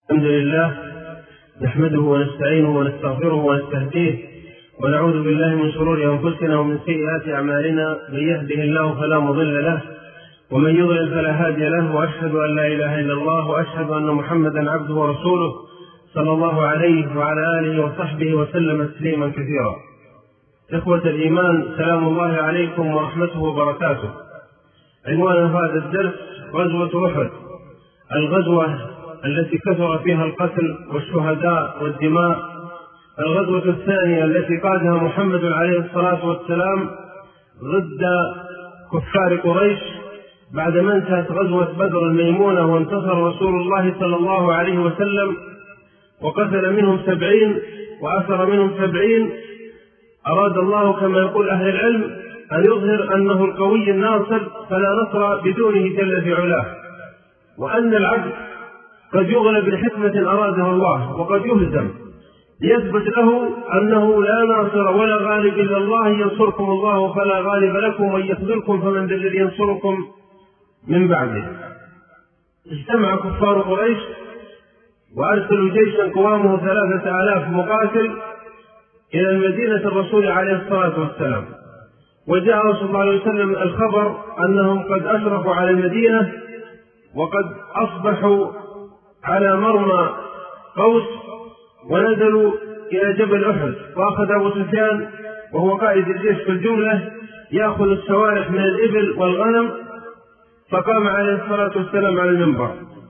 الحمد لله نحمده ونستعينه ونستغفره ونستهديه ونعوذ بالله من شرور أنفسنا ومن سيئات أعمالنا. من يهده الله فلا مضل له ومن يضلل فلا هادي له، وأشهد أن لا إله إلا الله وأشهد أن محمدا عبده ورسوله صلى الله عليه وعلى آله وصحبه وسلم تسليما كثيرا. إخوة الإيمان، سلام الله عليكم ورحمته وبركاته. عنوان هذا الدرس غزوة أحد، الغزوة التي كثر فيها القتل والشهداء والدماء، الغزوة الثانية التي قادها محمد عليه الصلاة والسلام ضد كفار قريش بعدما انتهت غزوة بدر الميمونة وانتصر رسول الله صلى الله عليه وسلم وقتل منهم 70 وأسر منهم 70. أراد الله كما يقول أهل العلم أن يظهر أنه القوي الناصر فلا نصر بدونه جل في علاه، وأن العبد قد يغلب لحكمة أرادها الله وقد يهزم، ليثبت له أنه لا ناصر ولا غالب إلا الله. ينصركم الله فلا غالب لكم، وإن يخذلكم فمن ذا الذي ينصركم من بعده. اجتمع كفار قريش وأرسلوا جيشا قوامه 3000 مقاتل إلى المدينة الرسول عليه الصلاة والسلام، وجاء رسول الله عليه وسلم الخبر أنهم قد أشرفوا على المدينة وقد أصبحوا على مرمى قوس، ونزلوا إلى جبل أحد. وأخذ أبو سفيان وهو قائد الجيش في الجملة يأخذ السوارح من الإبل والغنم، فقام عليه الصلاة والسلام على المنبر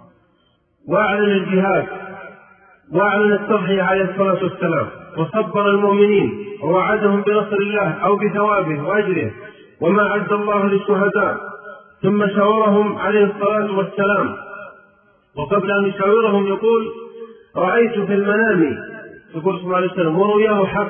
وأعلن الجهاد وأعلن التضحية عليه الصلاة والسلام، وصبر المؤمنين ووعدهم بنصر الله أو بثوابه وأجره وما عد الله للشهداء. ثم شاورهم عليه الصلاة والسلام، وقبل أن يشاورهم يقول: رأيت في المنام، يقول صلى الله عليه وسلم ورؤياه حق،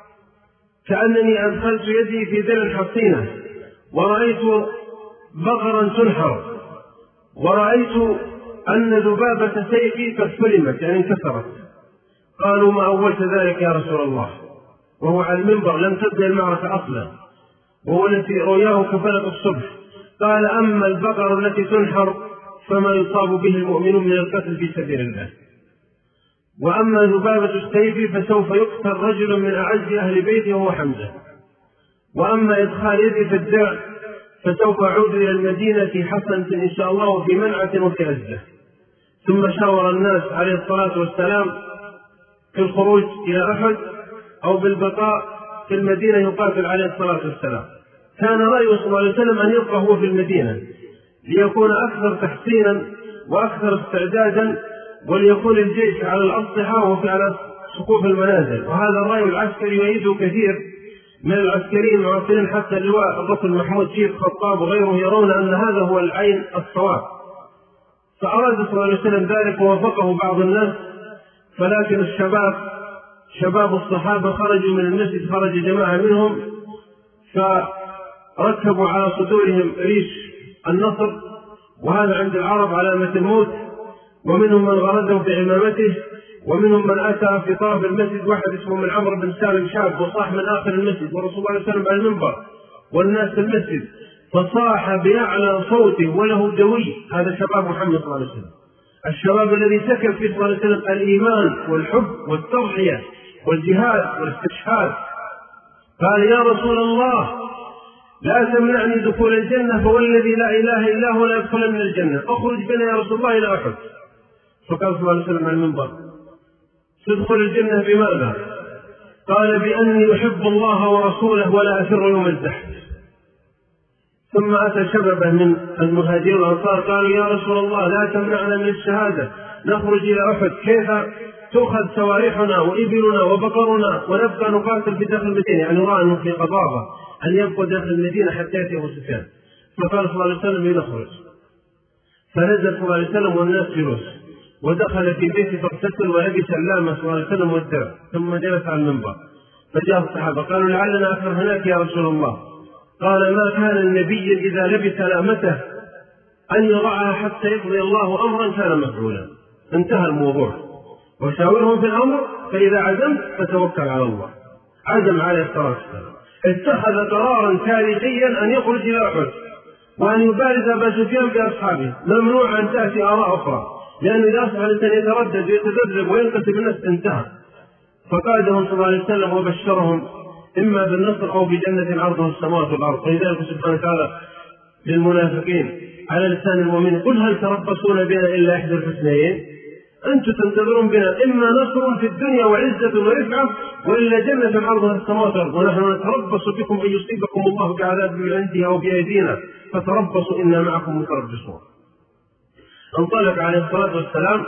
كأنني أدخلت يدي في ذل حصينة، ورأيت بقرا تنحر، ورأيت أن ذبابة سيفي قد سلمت يعني انكسرت. قالوا: ما أولت ذلك يا رسول الله؟ وهو على المنبر لم تبدأ المعركة أصلا، وهو التي رؤياه كفلق الصبح. قال: أما البقر التي تنحر فما يصاب به المؤمنون من القتل في سبيل الله، وأما ذبابة السيف فسوف يقتل رجل من أعز أهل بيته وهو حمزة، وأما إدخال يدي في الدرع فسوف أعود إلى المدينة في حسنة إن شاء الله وفي منعة وفي عزة. ثم شاور الناس عليه الصلاة والسلام في الخروج إلى أحد أو بالبقاء في المدينة يقاتل عليه الصلاة والسلام. كان رأيه صلى الله عليه وسلم أن يبقى هو في المدينة ليكون أكثر تحسينا وأكثر استعدادا، وليكون الجيش على الأسطحة وفي على سقوف المنازل. وهذا الرأي العسكري يؤيده كثير من العسكريين المعاصرين، حتى اللواء الركن محمود شيخ خطاب وغيره يرون أن هذا هو العين الصواب. فأراد صلى الله عليه وسلم ذلك ووافقه بعض الناس، فلكن الشباب شباب الصحابة خرجوا من المسجد، خرج جماعة منهم فركبوا على صدورهم ريش النصر، وهذا عند العرب علامة الموت، ومنهم من غرده في عمامته، ومنهم من أتى في طرف المسجد واحد اسمه من عمرو بن سالم شاب وصاح من آخر المسجد، والرسول صلى الله عليه وسلم على المنبر والناس في المسجد، فصاح بأعلى صوته وله دوي. هذا شباب محمد صلى الله عليه وسلم، الشباب الذي سكن فيه صلى الله عليه وسلم الإيمان والحب والتضحية والجهاد والاستشهاد. قال: يا رسول الله لا تمنعني دخول الجنة، فوالذي لا إله إلا هو لا يدخلن الجنة، اخرج بنا يا رسول الله إلى أحد. فقال صلى الله عليه وسلم على المنبر: تدخل الجنة بماذا؟ قال: بأني أحب الله ورسوله ولا أفر يوم الزحف. ثم أتى شبابه من المهاجرين والأنصار قالوا: يا رسول الله لا تمنعنا من الشهادة، نخرج إلى أحد، كيف تؤخذ سوارحنا وإبلنا وبقرنا ونبقى نقاتل في داخل المدينة؟ يعني رأى أنه في قضاضة أن يبقى داخل المدينة حتى يأتي أبو سفيان. فقال صلى الله عليه وسلم: لنخرج. فنزل صلى الله عليه وسلم والناس جلوس، ودخل في بيته فاغتسل ولبس اللامة صلى الله عليه وسلم والدرع، ثم جلس على المنبر. فجاء الصحابة قالوا: لعلنا أكثر هناك يا رسول الله. قال: ما كان النبي إذا لبس لامته أن يضعها حتى يقضي الله أمرا كان مفعولا. انتهى الموضوع. وشاورهم في الأمر فإذا عزمت فتوكل على الله. عزم عليه الصلاة والسلام، اتخذ قرارا تاريخيا أن يخرج إلى أحد وأن يبارز أبا سفيان بأصحابه. ممنوع أن تأتي آراء أخرى، لأنه إذا أصبح الإنسان يتردد ويتذبذب وينقسم الناس انتهى. فقادهم صلى الله عليه وسلم وبشرهم إما بالنصر أو بجنة عرضها السماوات والأرض. ولذلك سبحانه وتعالى للمنافقين على لسان المؤمنين: قل هل تربصون بنا إلا إحدى الحسنيين؟ أنتم تنتظرون بنا إما نصر في الدنيا وعزة ورفعة، وإلا جنة عرضها السماوات والأرض، ونحن نتربص بكم أن يصيبكم الله بعذاب من عنده أو بأيدينا فتربصوا إنا معكم متربصون. انطلق عليه الصلاة والسلام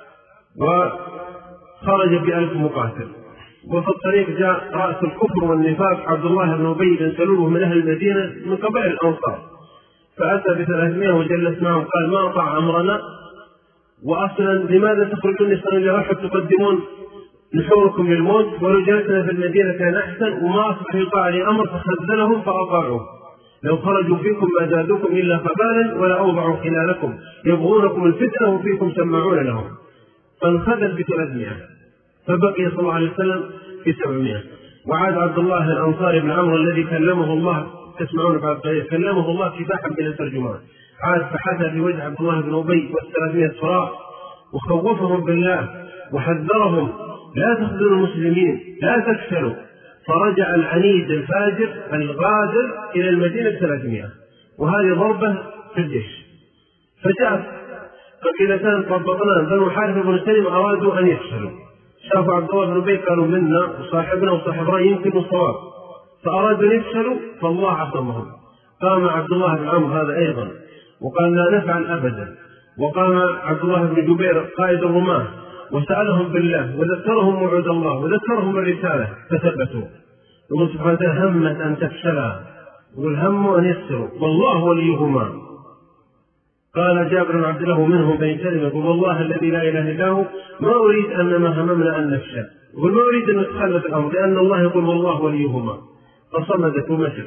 وخرج ب1000 مقاتل، وفي الطريق جاء رأس الكفر والنفاق عبد الله بن أبي بن سلول من أهل المدينة من قبائل الأنصار، فأتى ب300 وجلس معهم قال: ما أطاع أمرنا، وأصلا لماذا تخرجون نساء لرحب تقدمون نحوركم للموت، ولو جلسنا في المدينة كان أحسن، وما أصبح يطاع لأمر فخذلهم فأطاعوه، لو خرجوا فيكم ما زادوكم إلا خبالا ولا أوضعوا خلالكم يبغونكم الفتنة وفيكم سمعون لهم. فانخذل ب300، فبقي صلى الله عليه وسلم في 700. وعاد عبد الله الأنصاري بن عمرو الذي كلمه الله، تسمعون بعد قليل، كلمه الله كفاحا من الترجمان، عاد فحث في وجه عبد الله بن أبي وال300 فراء وخوفهم بالله وحذرهم: لا تخذلوا المسلمين، لا تفشلوا. فرجع العنيد الفاجر الغادر إلى المدينة ب300، وهذه ضربة في الجيش. فجاءت قبيلتان طبقناها بنو حارثة بن سلمة أرادوا أن يفشلوا، شافوا عبد الله بن أبي قالوا: منا وصاحبنا وصاحب رأي يمكن الصواب، فأرادوا أن يفشلوا فالله عصمهم. قام عبد الله بن عمرو هذا أيضا وقال: لا نفعل أبدا. وقام عبد الله بن جبير قائد الرماة وسألهم بالله وذكرهم وعد الله وذكرهم الرسالة فثبتوا. يقول سبحانه وتعالى: همت أن تفشلا والهم أن يسروا والله وليهما. قال جابر بن عبد الله منهم بن سلمة: يقول: والله الذي لا إله إلا هو ما أريد أنما هممنا أن نفشل، يقول ما أريد أن نتخلف الأمر، لأن الله يقول والله وليهما. فصمدت ومشت.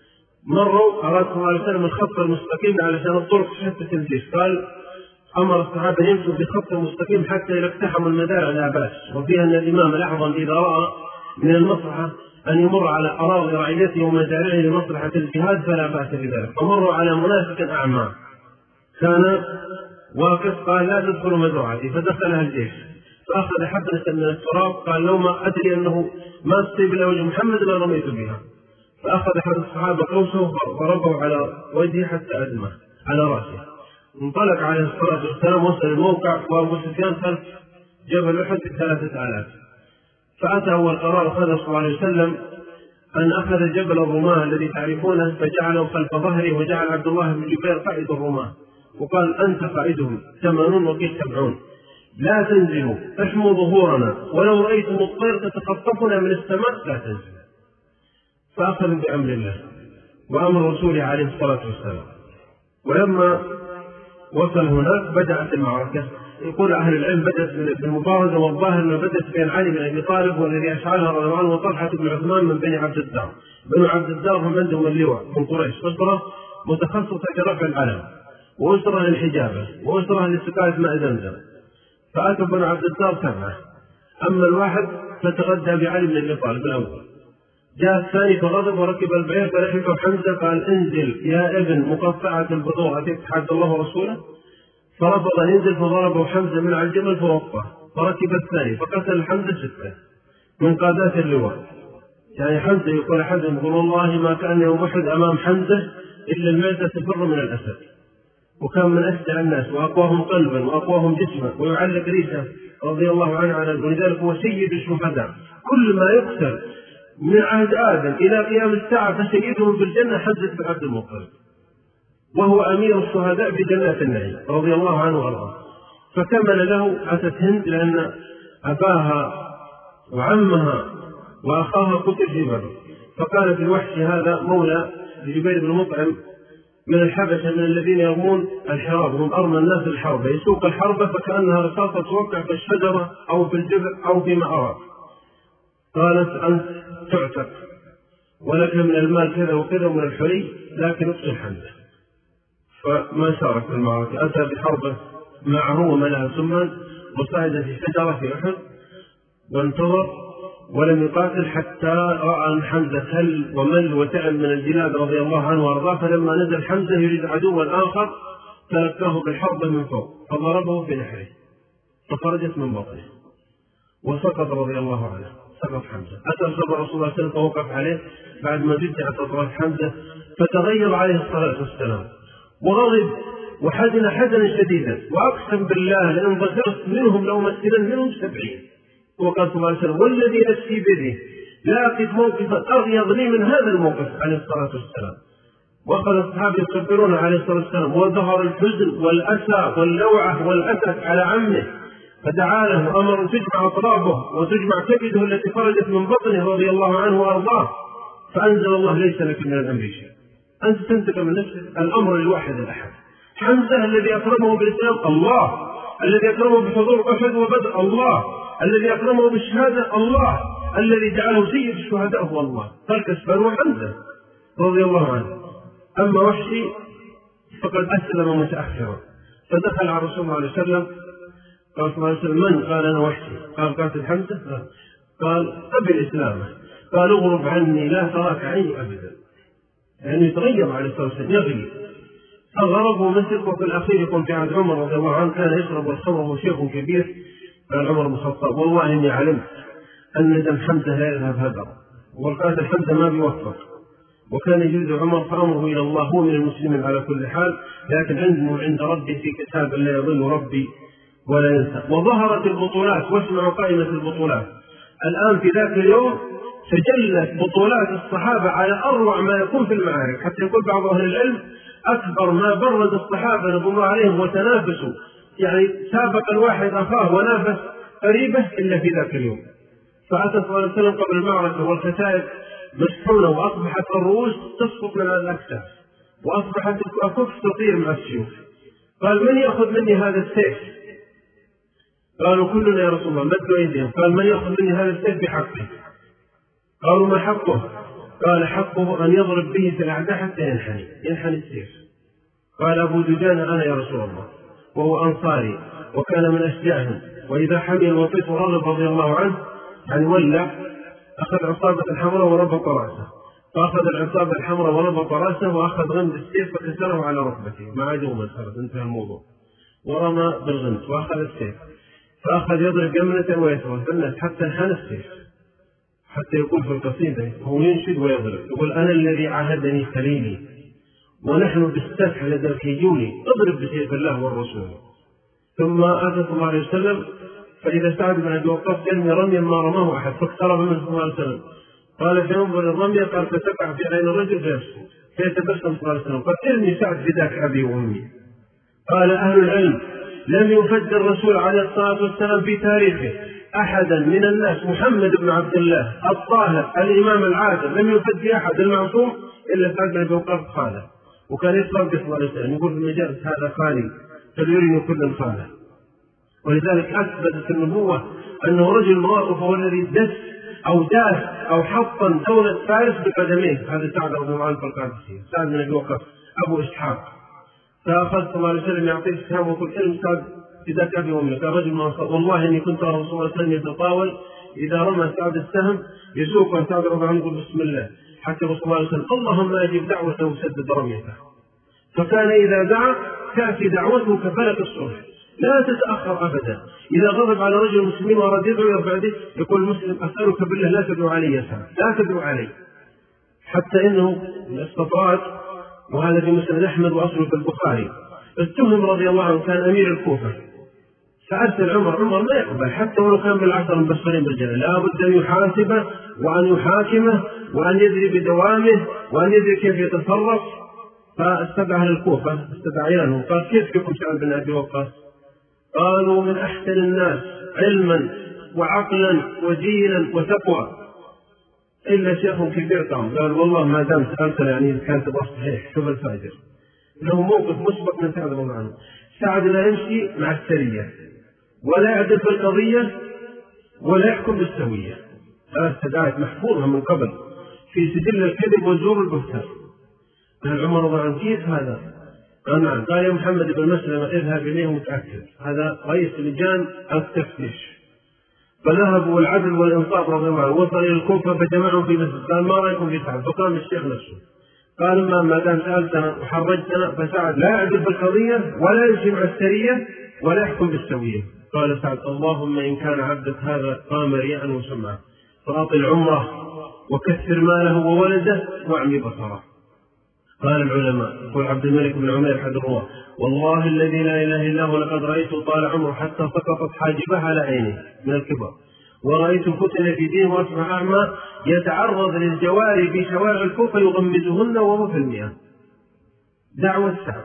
مروا أراد صلى الله عليه وسلم الخط المستقيم علشان الطرق شتت الجيش، قال: أمر الصحابة يمشوا بخط مستقيم حتى إذا اقتحموا المدار لا بأس، وفيها أن الإمام الأعظم إذا رأى من المصلحة أن يمر على أراضي رعيته ومزارعه لمصلحة الجهاد فلا بأس بذلك. فمروا على منافق أعمى كان واقف، قال: لا تدخلوا مزرعتي، فدخلها الجيش، فأخذ حبة من التراب، قال: لو ما أدري أنه ما تصيب إلى وجه محمد ما رميت بها. فأخذ أحد الصحابة قوسه وضربه على وجهه حتى أدمه على رأسه. انطلق عليه الصلاة والسلام، وصل الموقع وأبو سفيان خلف جبل أحد ب3000. فأتى أول قرار أخذه صلى الله عليه وسلم أن أخذ جبل الرماة الذي تعرفونه فجعله خلف ظهره، وجعل عبد الله بن جبير قائد الرماة، وقال: أنت قائدهم 80 وقيل 70، لا تنزلوا، احموا ظهورنا، ولو رأيتم الطير تتخطفنا من السماء لا تنزلوا. فأخذوا بأمر الله وأمر رسوله عليه الصلاة والسلام. ولما وصل هناك بدأت المعركة. يقول أهل العلم بدأت بالمبارزة، والظاهر أنه بدأت بين علي بن أبي طالب والذي أشعلها رضي الله عنه وطلحة بن عثمان من بني عبد الدار. بنو عبد الدار هم عندهم اللواء من قريش، أسرة متخصصة في رفع العلم، وأسرة للحجابة، وأسرة لسقاية ماء زمزم. فأتوا بنو عبد الدار 7، أما الواحد فتغدى بعلي بن أبي طالب الأول. جاء الثاني فغضب وركب البعير فلحقه حمزة قال: انزل يا ابن مقطعة البذور أتتحدى الله ورسوله؟ فرفض أن ينزل، فضربه حمزة من على الجبل فوقه، فركب الثاني فقتل حمزة 6 من قادات اللواء. يعني حمزة يقول حمزة يقول: والله ما كان يوم أحد أمام حمزة إلا المعدة تفر من الأسد، وكان من أشجع الناس وأقواهم قلبا وأقواهم جسما، ويعلق ريشه رضي الله عنه ولذلك هو سيد الشهداء. كل ما يقتل من عهد آدم إلى قيام الساعة فسيدهم في الجنة حمزة بن عبد المطلب، وهو أمير الشهداء في جنات النعيم رضي الله عنه وارضاه. فكمل له أتت هند لأن أباها وعمها وأخاها قتل في بدر، فقالت الوحش هذا مولى لجبير بن مطعم من الحبشة من الذين يرمون الحراب، هم أرمى الناس الحرب، يسوق الحرب فكأنها رصاصة توقع في الشجرة أو في الجبل أو في مأراب. قالت: أنت تعتق ولك من المال كذا وكذا ومن الحلي، لكن اقتل حمزة. فما شارك في المعركة، أتى بحربه معه وملأ ثم وصعد في شجرة في أحد وانتظر ولم يقاتل حتى رأى أن حمزة هل ومل وتعب من الجلاد رضي الله عنه وارضاه. فلما نزل حمزة يريد عدوا آخر تلقاه بالحرب من فوق فضربه بنحره فخرجت من بطنه وسقط رضي الله عنه. سقط حمزة. أتى الخبر رسول الله صلى الله عليه وسلم فوقف عليه بعد ما جدعت أطراف حمزة فتغير عليه الصلاة والسلام وغضب وحزن حزنا شديدا وأقسم بالله لئن ظهرت منهم لأمثلن منهم 70. وقال صلى الله عليه وسلم والذي نفسي بيده لا أقف موقفا أغيظ لي من هذا الموقف عليه الصلاة والسلام. وأخذ الصحابة يصبرون عليه الصلاة والسلام وظهر الحزن والأسى واللوعة والأسف على عمه فدعا له وأمر تجمع أطرافه وتجمع كبده التي خرجت من بطنه رضي الله عنه وأرضاه. فأنزل الله ليس لك من الأمر شيء، أنت تنتقم من نفسك، الأمر الواحد الأحد. حمزة الذي أكرمه بالإسلام الله، الذي أكرمه بحضور أحد وبدر الله، الذي أكرمه بالشهادة الله، الذي جعله سيد الشهداء هو الله. فالكسبان حمزة رضي الله عنه. أما وحشي فقد أسلم متأخرا فدخل على رسول الله عليه وسلم قال صلى الله عليه وسلم من؟ قال أنا وحشي. قال قاتل حمزة؟ قال أبي الإسلام. قال اغرب عني لا تراك عيني أبدا، يعني يتغير عليه الصلاة والسلام يغلي. فغرب ومسك. وفي الأخير يكون في عهد عمر رضي الله عنه كان يشرب الخمر وهو شيخ كبير. قال عمر بن الخطاب والله إني علمت أن دم حمزة لا يذهب هدر والقاتل حمزة ما بيوفق. وكان يجوز عمر فأمره إلى الله هو من المسلمين على كل حال، لكن علمه عند ربي في كتاب لا يضل ربي ولا ينسى. وظهرت البطولات واسمعوا قائمة البطولات الآن. في ذاك اليوم تجلت بطولات الصحابة على أروع ما يكون في المعارك، حتى يقول بعض أهل العلم أكبر ما برد الصحابة رضي الله عليهم وتنافسوا، يعني سابق الواحد أخاه ونافس قريبه إلا في ذاك اليوم. فأتى صلى الله عليه وسلم قبل المعركة والكتائب مسحونة وأصبحت الرؤوس تسقط من الأكتاف وأصبحت الأكف تطير مع السيوف. قال من يأخذ مني هذا السيف؟ قالوا كلنا يا رسول الله. مدوا أيديهم. قال من يأخذ مني هذا السيف بحقه؟ قالوا ما حقه؟ قال حقه أن يضرب به في الأعداء حتى ينحني السيف. قال أبو دجانة أنا يا رسول الله، وهو أنصاري وكان من أشجاعهم، وإذا حمل الوطيس رغب رضي الله عنه يعني ولع أخذ عصابة الحمراء وربط رأسه، فأخذ العصابة الحمراء وربط رأسه وأخذ غمد السيف فكسره على ركبته مع دوما. انتهى الموضوع. ورمى بالغمد وأخذ السيف فأخذ يضرب جملة ويسوى الناس حتى انحنى السيف، حتى يقول في القصيدة هو ينشد ويضرب يقول أنا الذي عاهدني خليلي ونحن بالسفح لدى الخيول اضرب بسيف الله والرسول. ثم أتى صلى الله عليه وسلم فإذا سعد بن أبي وقاص يرمي رميا ما رماه أحد فاقترب منه صلى الله عليه وسلم. قال فينظر الرمية قال فتقع في عين الرجل فيسكت فيتبسم صلى الله عليه وسلم قال ارمي سعد فداك أبي وأمي. قال أهل العلم لم يفد الرسول عليه الصلاة والسلام في تاريخه أحدا من الناس محمد بن عبد الله الطاهر الإمام العادل لم يفد أحد المعصوم إلا سعد بن أبي وقاص خاله. وكان يصرف صلى الله عليه وسلم يقول في المجالس هذا خالي فليرني كل خاله. ولذلك أثبتت النبوة أنه رجل مواقف هو الذي دس أو داس أو حطم دولة فارس بقدميه. هذا سعد رضي الله عنه القادسي سعد بن أبي وقاص أبو إسحاق. فأخذ صلى الله عليه وسلم يعطيه السهام ويقول إن سعد فداك أبي وأمك رجل مواقف. والله إني كنت أرى رسول الله صلى الله عليه وسلم يتطاول إذا رمى سعد السهم يسوق وسعد رضي الله عنه يقول بسم الله حتى رسول الله صلى الله عليه وسلم اللهم أجب دعوته وسدد رميته. فكان إذا دعا تأتي دعوته كفلك الصبح لا تتأخر أبدا. إذا غضب على رجل مسلمين وأراد يدعو يرفع يده يقول المسلم أسألك بالله لا تدعو علي يا سعد لا تدعو علي. حتى إنه الاستطراد وهذا في مسند أحمد وأصله في البخاري اتهم رضي الله عنه كان أمير الكوفة فأرسل عمر ما يقبل حتى ولو كان بالعشر المبشرين بالجنة لا بد أن يحاسبه وأن يحاكمه وأن يدري بدوامه وأن يدري كيف يتصرف. فاستدعى الكوفة استدعيانه قال كيف فيكم سعد بن أبي وقاص؟ قالوا من أحسن الناس علما وعقلا ودينا وتقوى إلا شيخ كبير قال والله ما دام سألتنا يعني كانت صحيح شوف الفاجر. له موقف مسبق من سعد رضي الله عنه. سعد لا يمشي مع السرية ولا يعدل في القضية ولا يحكم بالسوية. ثلاث تداعيات محفوظة من قبل في سجل الكذب والزور والبهتان. قال عمر رضي الله عنه كيف هذا؟ قال نعم. قال يا محمد بن مسلمة اذهب إليه متأكد هذا رئيس لجان التفتيش. فذهبوا العدل والإنصاف رضي الله عنه وصل إلى الكوفة فجمعهم في مسجد قال ما رأيكم في سعد؟ فقام الشيخ نفسه قال ما دام سألتنا وحرجتنا فسعد لا يعدل بالقضية ولا يجمع السرية ولا يحكم بالسوية. قال سعد اللهم إن كان عبدك هذا قام رياء وسمعة فأطل عمره وكثر ماله وولده واعمي بصره. قال العلماء يقول عبد الملك بن عمير أحد الرواة والله الذي لا إله إلا هو لقد رأيته طال عمره حتى سقطت حاجبه على عينه من الكبر، ورأيت فتن في دين وأصبح أعمى يتعرض للجواري في شوارع الكوفة يغمزهن وهو في المياه. دعوة سعد.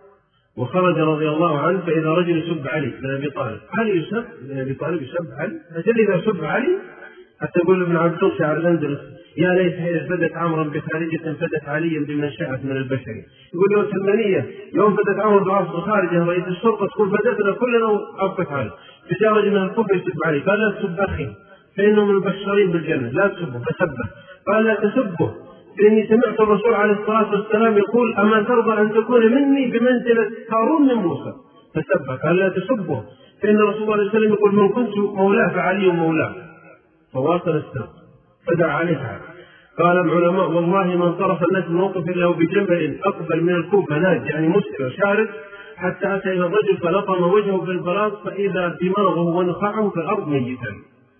وخرج رضي الله عنه فإذا رجل يسب علي بن أبي طالب، علي يسب بن أبي طالب يسب علي، أجل إذا سب علي حتى يقول ابن عبد الله شاعر الأندلس يا ليت إذ بدت عمرا بخارجة فدت عليا بمن شاءت من البشر. يقول يوم سلمانية يوم بدت عمرا بعصر خارجة رئيس الشرطة تقول بدتنا كلنا وأبقت علي، فجاء رجل من الكوفة يسب علي قال لا تسب أخي فإنه من المبشرين بالجنة لا تسبه فسبه. قال لا تسبه فإني سمعت الرسول عليه الصلاة والسلام يقول أما ترضى أن تكون مني بمنزلة هارون من موسى فسبه. قال لا تسبه فإن الرسول صلى الله عليه وسلم يقول من كنت مولاه فعلي مولاه. فواصل السب فدعا عليه. قال العلماء والله ما انصرف الناس من موقف له بجبل أقبل من الكوفة ناج يعني مسلم شارد حتى أتى إلى الرجل فلطم وجهه في البلاط فإذا دماغه ونخاعه في الأرض ميتا.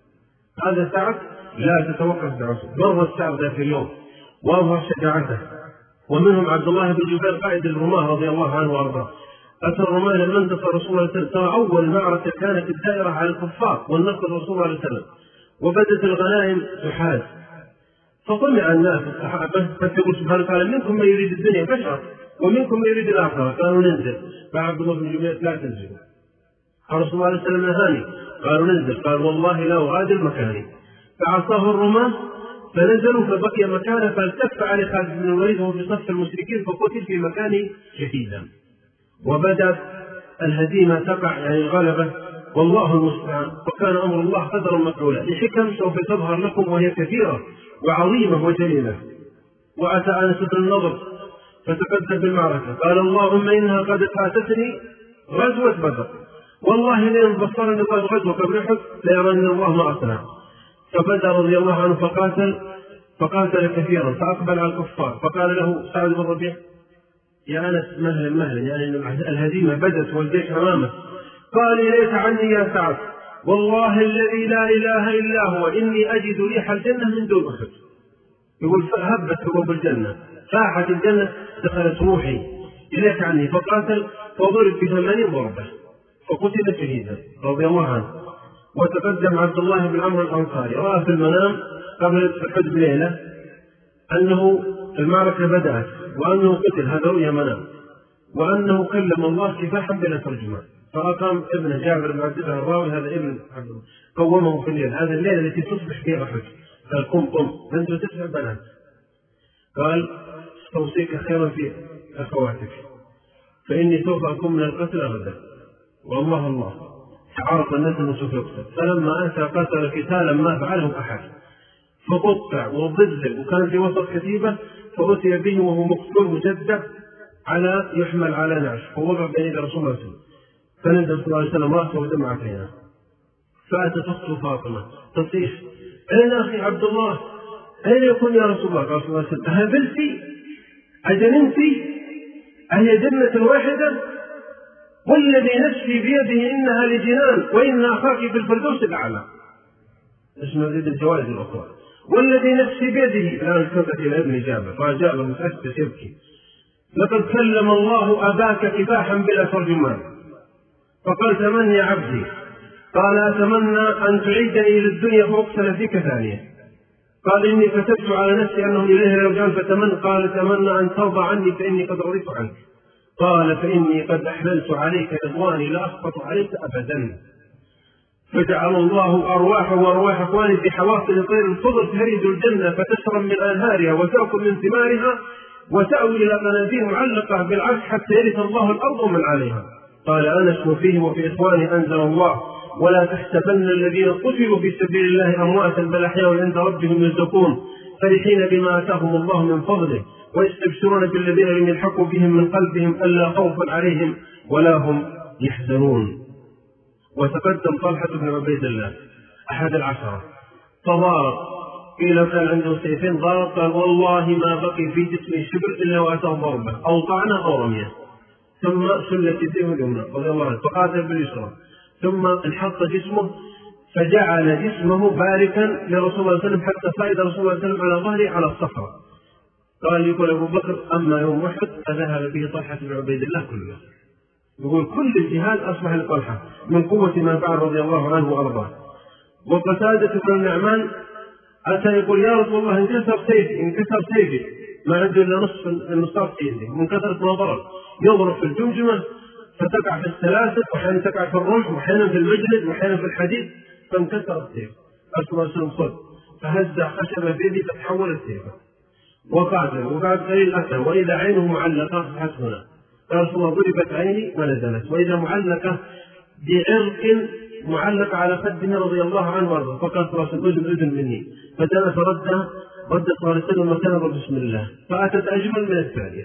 هذا سعد لا تتوقف دعوته. مر السعد في اليوم وأظهر شجاعته. ومنهم عبد الله بن جبير قائد الرماة رضي الله عنه وأرضاه. أتى الرماة لما انتصر رسول الله صلى الله عليه وسلم أول معركة كانت الدائرة على الكفار والنصر رسول الله صلى الله عليه وسلم وبدت الغنائم تحاز فطمع الناس الصحابة فتقول سبحانه وتعالى منكم من يريد الدنيا بشر ومنكم من يريد الآخرة قالوا ننزل. فعبد الله بن جبير لا تنزلوا. رسول الله عليه وسلم نهاني قالوا ننزل. قال والله لا أغادر مكاني. فعصاه الرماة فنزلوا فبقي مكانه فالتف على خالد بن الوليد وهو في صف المشركين فقتل في مكانه شهيدا. وبدأت الهزيمة تقع يعني الغلبة والله المستعان. وكان أمر الله قدرا مفعولا لحكم سوف تظهر لكم وهي كثيرة وعظيمة وجليلة. وأتى أنس بن النضر فتقدم بالمعركة قال اللهم إنها قد فاتتني غزوة بدر والله لئن بصرني الله غزوة قبل أحد ليراني الله ما أصنع. فبدأ رضي الله عنه فقاتل كثيرا فأقبل على الكفار فقال له سعد بن ربيع يا أنس مهلا يعني الهزيمة بدت والجيش أمامه. قال إليك عني يا سعد والله الذي لا إله إلا هو إني أجد ريح الجنة من دون أحد. يقول فهبت ثوب الجنة فاحت الجنة دخلت روحي إليك عني. فقاتل وضرب ب80 ضربة فقتل شهيدا رضي الله عنه. وتقدم عبد الله بن عمرو الأنصاري رأى في المنام قبل أحد بليلة أنه المعركة بدأت وأنه قتل هذا رؤيا منام وأنه كلم الله كفاحا بلا ترجمان. فأقام ابن جابر بن عبد الله الراوي هذا ابن قومه في الليل هذا الليلة التي تصبح فيها أحد قال قم أنت 9 بنات. قال توصيك خيرا في أخواتك فإني سوف أكون من القتل غدا والله عرف الناس أنه سوف يقتل. فلما أتى قتل قتالا ما فعله أحد فقطع وضلل وكان في وسط كتيبة فأتي به وهو مقتول مجدد على يحمل على نعش فوضع بين يدي رسول الله صلى الله عليه وسلم فنزل صلى الله عليه وسلم رأسه ودمع عينه. فأتت أخته فاطمة تصيح أين أخي عبد الله أين يكون يا رسول الله؟ قال صلى الله عليه وسلم أهبلتي أجننتي أهي جنة واحدة والذي نفسي بيده إنها لجنان وإن أخاك في الفردوس الأعلى. اسمه زيد الجوائز الأخرى والذي نفسي بيده. الآن التفت إلى ابن جابر فجابر متأسف يبكي لقد كلم الله أباك كفاحا بلا ترجمان. فقال تمنى يا عبدي. قال أتمنى أن تعيدني إلى الدنيا فأقتل فيك ثانية. قال إني كتبت على نفسي أنه إليه يرجعون فتمنى. قال تمنى أن ترضى عني فإني قد رضيت عنك. قال فإني قد أحللت عليك رضواني لا أسقط عليك أبدا. فجعل الله أرواح وأرواح إخواني في حواصل طير الخضر تهرج الجنة فتشرب من أنهارها وتأكل من ثمارها وتأوي إلى قناديل معلقة بالعرش حتى يرث الله الأرض ومن عليها. قال أنس وفيه وفي إخواني أنزل الله ولا تحسبن الذين قتلوا في سبيل الله أمواتا بل أحياء عند ربهم يرزقون فرحين بما آتاهم الله من فضله ويستبشرون بالذين لم يلحقوا بهم من قلبهم ألا خوف عليهم ولا هم يحزنون. وتقدم طلحة بن عبيد الله أحد 10 فضارب قيل كان عنده سيفين ضرب، قال والله ما بقي في جسمه شبر إلا وأتاه ضربة أو طعنة أو رمية، ثم سلت يده اليمنى رضي الله عنه فقاتل باليسرى، ثم انحط جسمه فجعل جسمه باركا لرسول الله صلى الله عليه وسلم حتى صعد رسول الله صلى الله عليه وسلم على ظهره على الصخرة. قال يقول أبو بكر أما يوم أحد فذهب به طلحة بن عبيد الله كله. يقول كل الجهاد أصبح لطلحة من قوة ما فعل رضي الله عنه وأرضاه. وقتادة بن النعمان أتى يقول يا رسول الله انكسر سيفي ما عنده إلا نصف النصاب في يده من كثرة ما ضرب، يضرب في الجمجمة فتقع في السلاسل وأحيانا تقع في الرمح وأحيانا في المجلد وأحيانا في الحديد فانكسر السيف. رسول الله صلى فهز خشبة في يده فتحولت سيفه وقاتل، وبعد قليل أتى وإذا عينه معلقة حسنا قال رسول الله ضربت عيني ونزلت، وإذا معلقة بعرق معلق على خده رضي الله عنه وارضاه، فقال صلى الله عليه وسلم أذن مني، فدنا فرد صلى الله عليه وسلم وكان بسم الله فأتت أجمل من الثانية.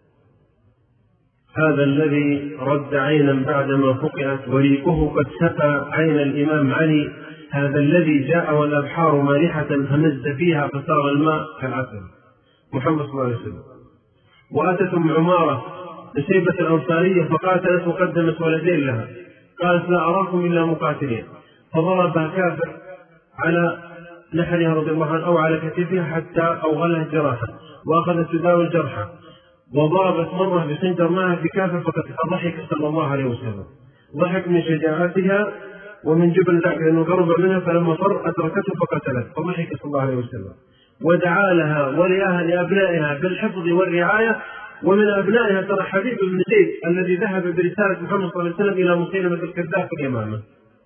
هذا الذي رد عينا بعدما فقعت وريقه قد سقى عين الإمام علي، هذا الذي جاء والأبحار مالحة فمز فيها فصار الماء كالعسل، محمد صلى الله عليه وسلم. وأتت أم عمارة بشيبة الأنصارية فقاتلت وقدمت ولدين لها، قالت لا أراكم إلا مقاتلين، فضربها كافر على نحرها رضي الله عنه أو على كتفها حتى أوغلها جراحا، وأخذت تداوي الجرحى، وضربت مرة بخنجر معها في كافر فقتلها. ضحك صلى الله عليه وسلم، ضحك من شجاعتها ومن جبل ذاك لأنه قرب منها، فلما فر أدركته فقتلت، فضحك صلى الله عليه وسلم. ودعا لها وليها لأبنائها بالحفظ والرعاية، ومن أبنائها ترى حبيب بن زيد الذي ذهب برسالة محمد صلى الله عليه وسلم إلى مسيلمة الكذاب في اليمامة.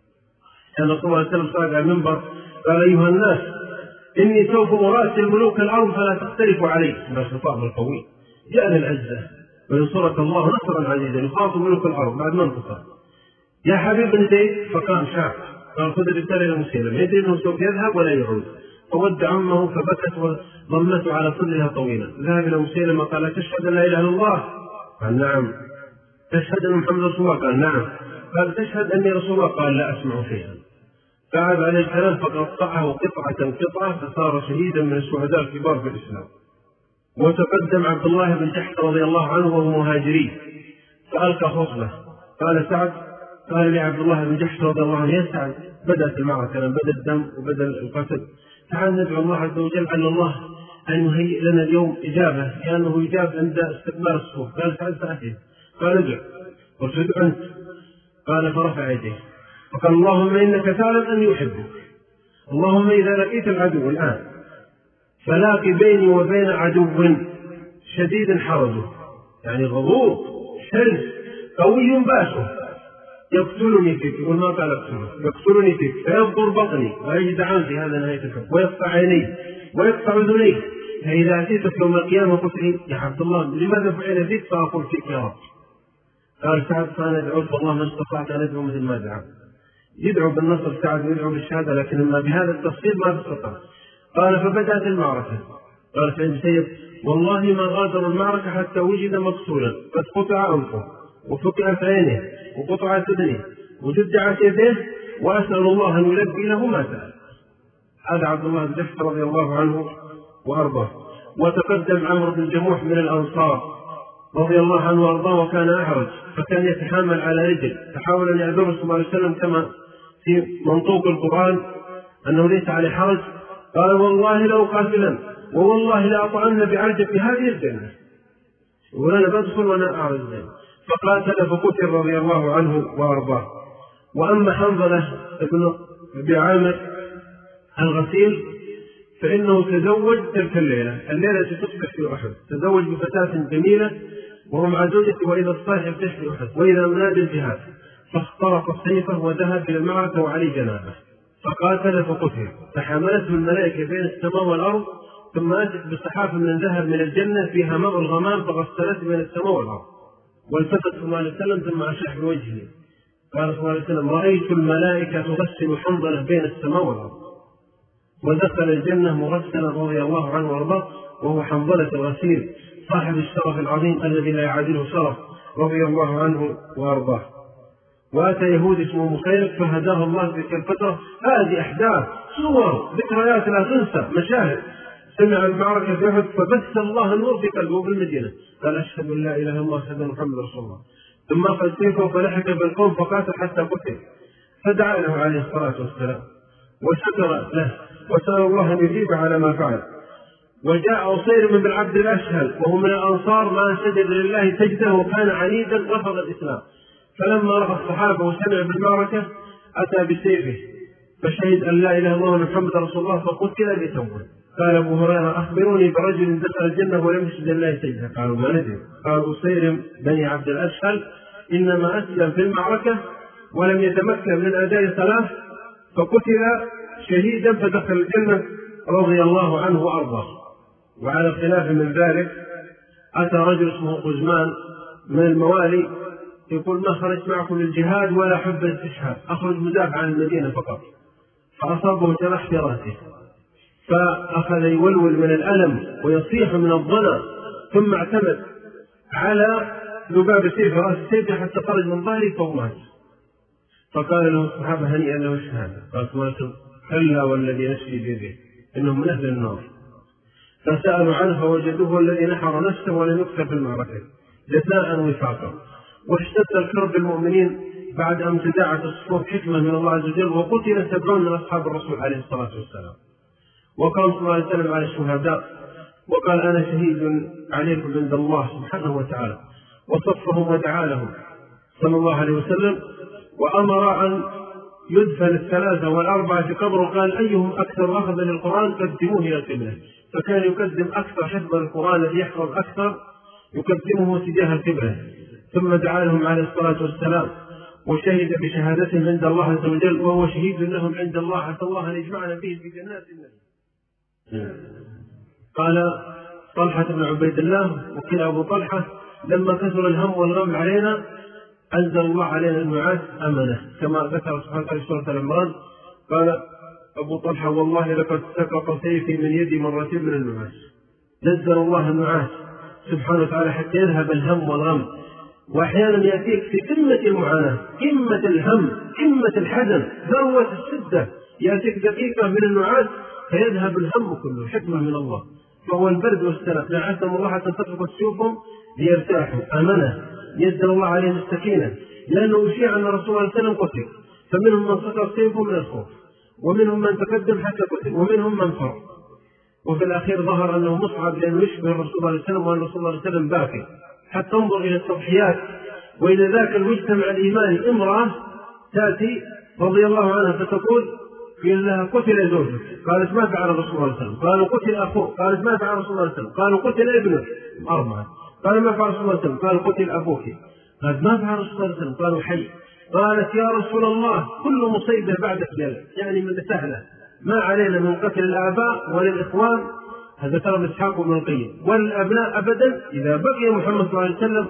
كان صلى الله عليه وسلم صعد على المنبر قال أيها الناس إني سوف أراسل ملوك الأرض فلا تختلفوا علي، هذا الخطاب القوي جاء للعزة وينصرك الله نصرا عزيزا، يخاطب ملوك الأرض بعد ما انتصر. يا حبيب بن زيد فقام شعب قال خذ الرسالة إلى مسيلمة يدري أنه سوف يذهب ولا يعود، فودع أمه فبكت وضمته على صدرها طويلا. ذهب إلى مسيلمة قال تشهد أن لا إله إلا الله؟ قال نعم. تشهد أن محمد رسول الله؟ قال نعم. قال تشهد أني رسول الله؟ قال لا أسمع شيئا. فعاد عليه الكلام فقطعه قطعة فصار شهيدا من الشهداء الكبار في الإسلام. وتقدم عبد الله بن جحش رضي الله عنه وهو مهاجري فألقى خطبة، قال سعد قال لي عبد الله بن جحش رضي الله عنه يا سعد بدأت المعركة، بدأ الدم وبدأ القتل، تعال ندعو الله عز وجل أن الله أن يهيئ لنا اليوم إجابة لأنه يجاب عند استقبال الصفوف. قال سعد سأتي، قال ادعو، قلت ادعو أنت، قال فرفع يديه وقال اللهم إنك تعلم أني يحبك، اللهم إذا لقيت العدو الآن فلاقي بيني وبين عدو شديد حرجه، يعني غضوب شرس قوي باسه يقتلني فيك، يقول ما قال اقتله، يقتلني فيك فيبطر بطني ويجد عنزي، هذا نهاية الحب، ويقطع عيني ويقطع اذني، فإذا أتيتك يوم القيامة قلت لي يا عبد الله لماذا فعل فيك؟ فأقول فيك يا رب. قال سعد فأنا دعوت والله ما استطعت أن أدعو مثل ما دعا، يدعو بالنصر سعد ويدعو بالشهادة، لكن ما بهذا التفصيل ما استطاع. قال فبدأت المعركة، قال سعيد سيد والله ما غادر المعركة حتى وجد مقتولا قد قطع أنفه وفقعت عينه وقطعت اذنه وجدعت يديه وأسأل الله أن يلبي له ما سأل. هذا عبد الله بن جحش رضي الله عنه وأرضاه. وتقدم عمرو بن جموح من الأنصار رضي الله عنه وأرضاه وكان أعرج فكان يتحامل على رجل، فحاول أن يعذره صلى الله عليه وسلم كما في منطوق القرآن أنه ليس عليه حرج، قال والله لو قاتلا ووالله لأطعن بعرجة في هذه الجنة وأنا بدخل وأنا أعرج ذلك، فقاتل فقتل رضي الله عنه وأرضاه. وأما حنظلة بن بعامر الغسيل فإنه تزوج تلك الليلة التي تصبح في أحد، تزوج بفتاة جميلة وهو مع زوجته وإذا الصاحب تشفي أحد وإذا مناد الجهاد، فاخترق سيفه وذهب إلى المعركة وعلي جنابه فقاتل فقتل، فحملته الملائكة بين السماء والأرض ثم أتت بسحافة من ذهب من الجنة فيها ماء الغمام فغسلته بين السماء والأرض. والتفت صلى الله عليه وسلم ثم أشاح بوجهه قال صلى الله عليه وسلم رأيت الملائكة تغسل حنظلة بين السماء والأرض، ودخل الجنة مغسلا رضي الله عنه وارضاه وهو حنظلة الغسيل صاحب الشرف العظيم الذي لا يعادله شرف رضي الله عنه وارضاه. وأتى يهود اسمه مسيلم فهداه الله في تلك الفترة. هذه أحداث صور ذكريات لا تنسى، مشاهد. سمع المعركة في أحد فبث الله النور في قلبه بالمدينة، قال أشهد أن لا إله إلا الله أشهد أن محمد رسول الله. ثم أخذ سيفه فلحق بالقوم فقاتل حتى قتل، فدعا له عليه الصلاة والسلام وشكر له وسأل الله أن يجيب على ما فعل. وجاء أصير بن عبد الأشهل وهو من الأنصار ما سجد لله سجده وكان عنيدا رفض الإسلام، فلما رأى الصحابة وسمع بالمعركة أتى بسيفه فشهد أن لا إله إلا الله محمد رسول الله فقتل بتوبة. قال أبو هريرة أخبروني برجل دخل الجنة ولم يسجد لله سجده. قالوا ما ندري. قال أصير بن عبد الأشهل إنما أسلم في المعركة ولم يتمكن من أداء صلاة فقتل شهيدا فدخل الجنة رضي الله عنه وأرضاه. وعلى خلاف من ذلك أتى رجل اسمه قزمان من الموالي يقول ما خرجت معكم للجهاد ولا حب الاستشهاد، أخرج مدافع عن المدينة فقط، فأصابه جرح في رأسه فأخذ يولول من الألم ويصيح من الضنا، ثم اعتمد على ذباب سيف رأس سيفه حتى خرج من ظهره فمات. فقال له الصحابة هنيئا له الشهادة. قال كلا والذي نفسي بيده إنهم من أهل النار. فسألوا عنه فوجدوه الذي نحر نفسه ولم يقتل في المعركة جزاء وفاقا. واشتد الكرب بالمؤمنين بعد أن تداعت الصفوف حكمة من الله عز وجل، وقتل 70 من أصحاب الرسول عليه الصلاة والسلام. وقال صلى الله عليه وسلم على الشهداء وقال أنا شهيد عليكم عند الله سبحانه وتعالى، وصفهم ودعا لهم صلى الله عليه وسلم، وأمر أن يدفن 3 و4 في قبره، وقال أيهم أكثر أخذا للقرآن قدموه إلى القبلة، فكان يقدم أكثر حفظ القرآن الذي يحفظ أكثر يقدمه تجاه القبلة. ثم دعا لهم عليه الصلاة والسلام وشهد بشهادتهم عند الله عز وجل، وهو شهيد لهم عند الله، عسى الله أن يجمعنا به في جنات النبي. قال طلحة بن عبيد الله وكلا أبو طلحة لما كثر الهم والغم علينا أنزل الله علينا النعاس أمنة، كما ذكر سبحانه في سورة العمران. قال أبو طلحة والله لقد سقط سيفي من يدي مرتين من النعاس. نزل الله النعاس سبحانه وتعالى حتى يذهب الهم والغم. وأحيانا يأتيك في قمة المعاناة، قمة الهم، قمة الحزن، ذروة الشدة، يأتيك دقيقة من النعاس فيذهب الهم كله، حكمة من الله. فهو البرد والسلف، لعلهم الله حتى تترك سيوفهم ليرتاحوا. أمنة ينزل الله عليهم السكينة، لأنه أشيع أن رسول الله صلى الله عليه وسلم قتل، فمنهم من سقط سيفه من الخوف، ومنهم من تقدم حتى قتل، ومنهم من فر. وفي الأخير ظهر أنه مصعب لأنه يشبه الرسول صلى الله عليه وسلم، وأن الرسول صلى الله عليه وسلم باكي. حتى انظر إلى التضحيات وإلى ذاك المجتمع الإيماني، امرأة تأتي رضي الله عنها فتقول قيل لها قتل زوجك، قالت ما فعل الرسول صلى الله عليه وسلم، قالوا قتل أخوه، قالت ما فعل الرسول صلى الله عليه وسلم، قالوا قتل ابنك 4، قال ما فعل الرسول صلى الله عليه وسلم، قالوا قتل أبوك، قالت ما فعل الرسول صلى الله عليه وسلم، قالوا حي، قالت يا رسول الله كل مصيبة بعدك جلد، يعني من سهلة، ما علينا من قتل الآباء وللإخوان، هذا كلام إسحاق بن القيم، والأبناء أبدا إذا بقي محمد صلى الله عليه وسلم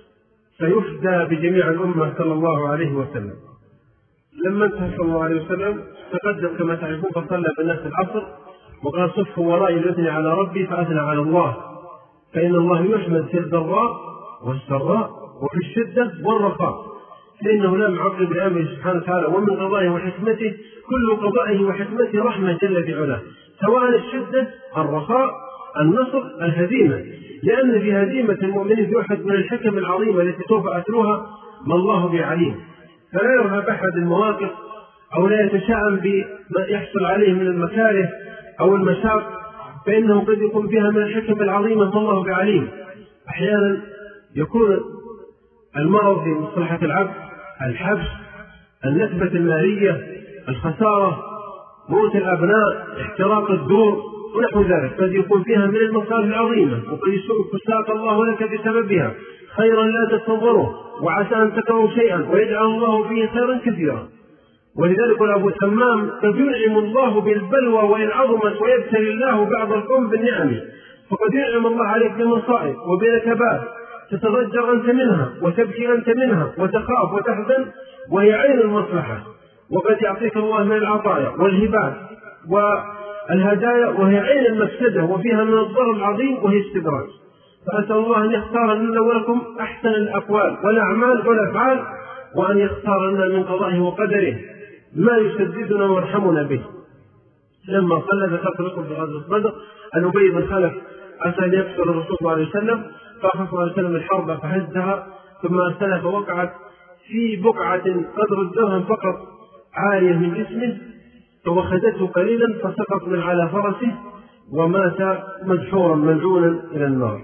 سيفدى بجميع الأمة صلى الله عليه وسلم. لما انتهى صلى الله عليه وسلم تقدم كما تعرفون فصلى بالناس العصر، وقال صفوا ورائي يثني على ربي فأثنى على الله، فإن الله يحمد في الضراء والسراء وفي الشدة والرخاء، فإنه لا معقب لأمره سبحانه وتعالى، ومن قضائه وحكمته كل قضائه وحكمته رحمة جل في علاه، سواء الشدة الرخاء النصر الهزيمة، لأن في هزيمة المؤمنين في أحد من الحكم العظيمة التي سوف أتلوها ما الله بعليم، فلا يرهب أحد المواقف أو لا يتشائم بما يحصل عليه من المكاره أو المشاق، فإنه قد يكون فيها من الحكم العظيمة ما الله بعليم. أحيانا يكون المرض في مصلحة العبد، الحبس، النكبة المالية، الخسارة، موت الأبناء، احتراق الدور ونحو ذلك، قد يكون فيها من المصالح العظيمة، وقد يساق الله لك بسببها خيرا لا تستنظره، وعسى أن تكرهوا شيئا ويجعل الله فيه خيرا كثيرا. ولذلك قال أبو تمام قد ينعم الله بالبلوى وإن عظمت ويبتلي الله بعض القوم بالنعم، فقد ينعم الله عليك بالمصائب وبالكبات تتضجر أنت منها وتبكي أنت منها وتخاف وتحزن وهي عين المصلحة، وقد يعطيك الله من العطايا والهبات والهدايا وهي عين المفسدة وفيها من الضرر العظيم وهي استدراج. فأسأل الله أن يختار لنا ولكم أحسن الأقوال والأعمال والأفعال وأن يختار لنا من قضائه وقدره ما يسددنا ويرحمنا به. لما صلى ذكرت لكم في غزوة بدر أن أبي بن خلف أتى أن يقتل الرسول صلى الله عليه وسلم، فأخذ صلى الله عليه وسلم الحرب فهزها ثم أرسلها فوقعت في بقعة قدر الدرهم فقط عارية من جسمه، فوخدته قليلا فسقط من على فرسه ومات مدحورا ملعونا إلى النار.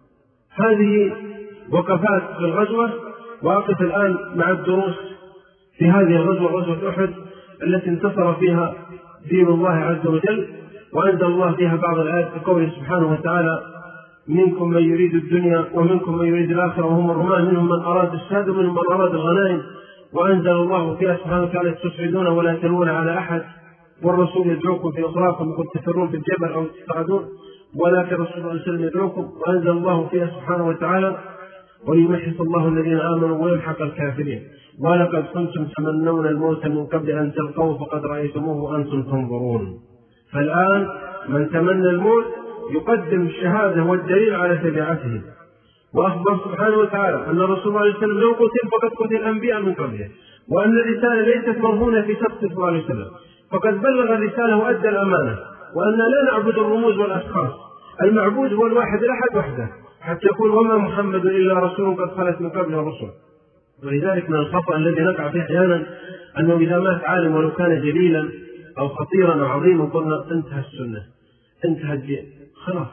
هذه وقفات في الغزوة. وأقف الآن مع الدروس في هذه الغزوة، غزوة أحد التي انتصر فيها دين الله عز وجل، وأنزل الله فيها بعض الآيات بقوله سبحانه وتعالى: منكم من يريد الدنيا ومنكم من يريد الآخرة وهم الرمان، منهم من أراد الشهاد ومنهم من أراد الغنائم. وأنزل الله فيها سبحانه وتعالى: تسعدون ولا تلوون على أحد والرسول يدعوكم في أخراكم وقد تفرون في الجبل أو تستعدون ولكن الرسول صلى الله عليه وسلم يدعوكم. وأنزل الله فيها سبحانه وتعالى: وليمحص الله الذين آمنوا ويمحق الكافرين، ولقد كنتم تمنون الموت من قبل أن تلقوه فقد رأيتموه وأنتم تنظرون. فالآن من تمنى الموت يقدم الشهادة والدليل على تبعته. وأخبر سبحانه وتعالى أن الرسول صلى الله عليه وسلم لو قتل فقد قتل الأنبياء من قبله، وأن الرسالة ليست مرهونة في شخص صلى الله عليه وسلم، فقد بلغ الرسالة وأدى الأمانة، وأن لا نعبد الرموز والأشخاص، المعبود هو الواحد الأحد وحده، حتى يقول: وما محمد إلا رسول قد خلت من قبله الرسل. ولذلك من الخطأ الذي نقع فيه أحيانا أنه إذا مات عالم ولو كان جليلا أو خطيرا أو عظيما قلنا: انتهى السنة، انتهى الدين، خلاص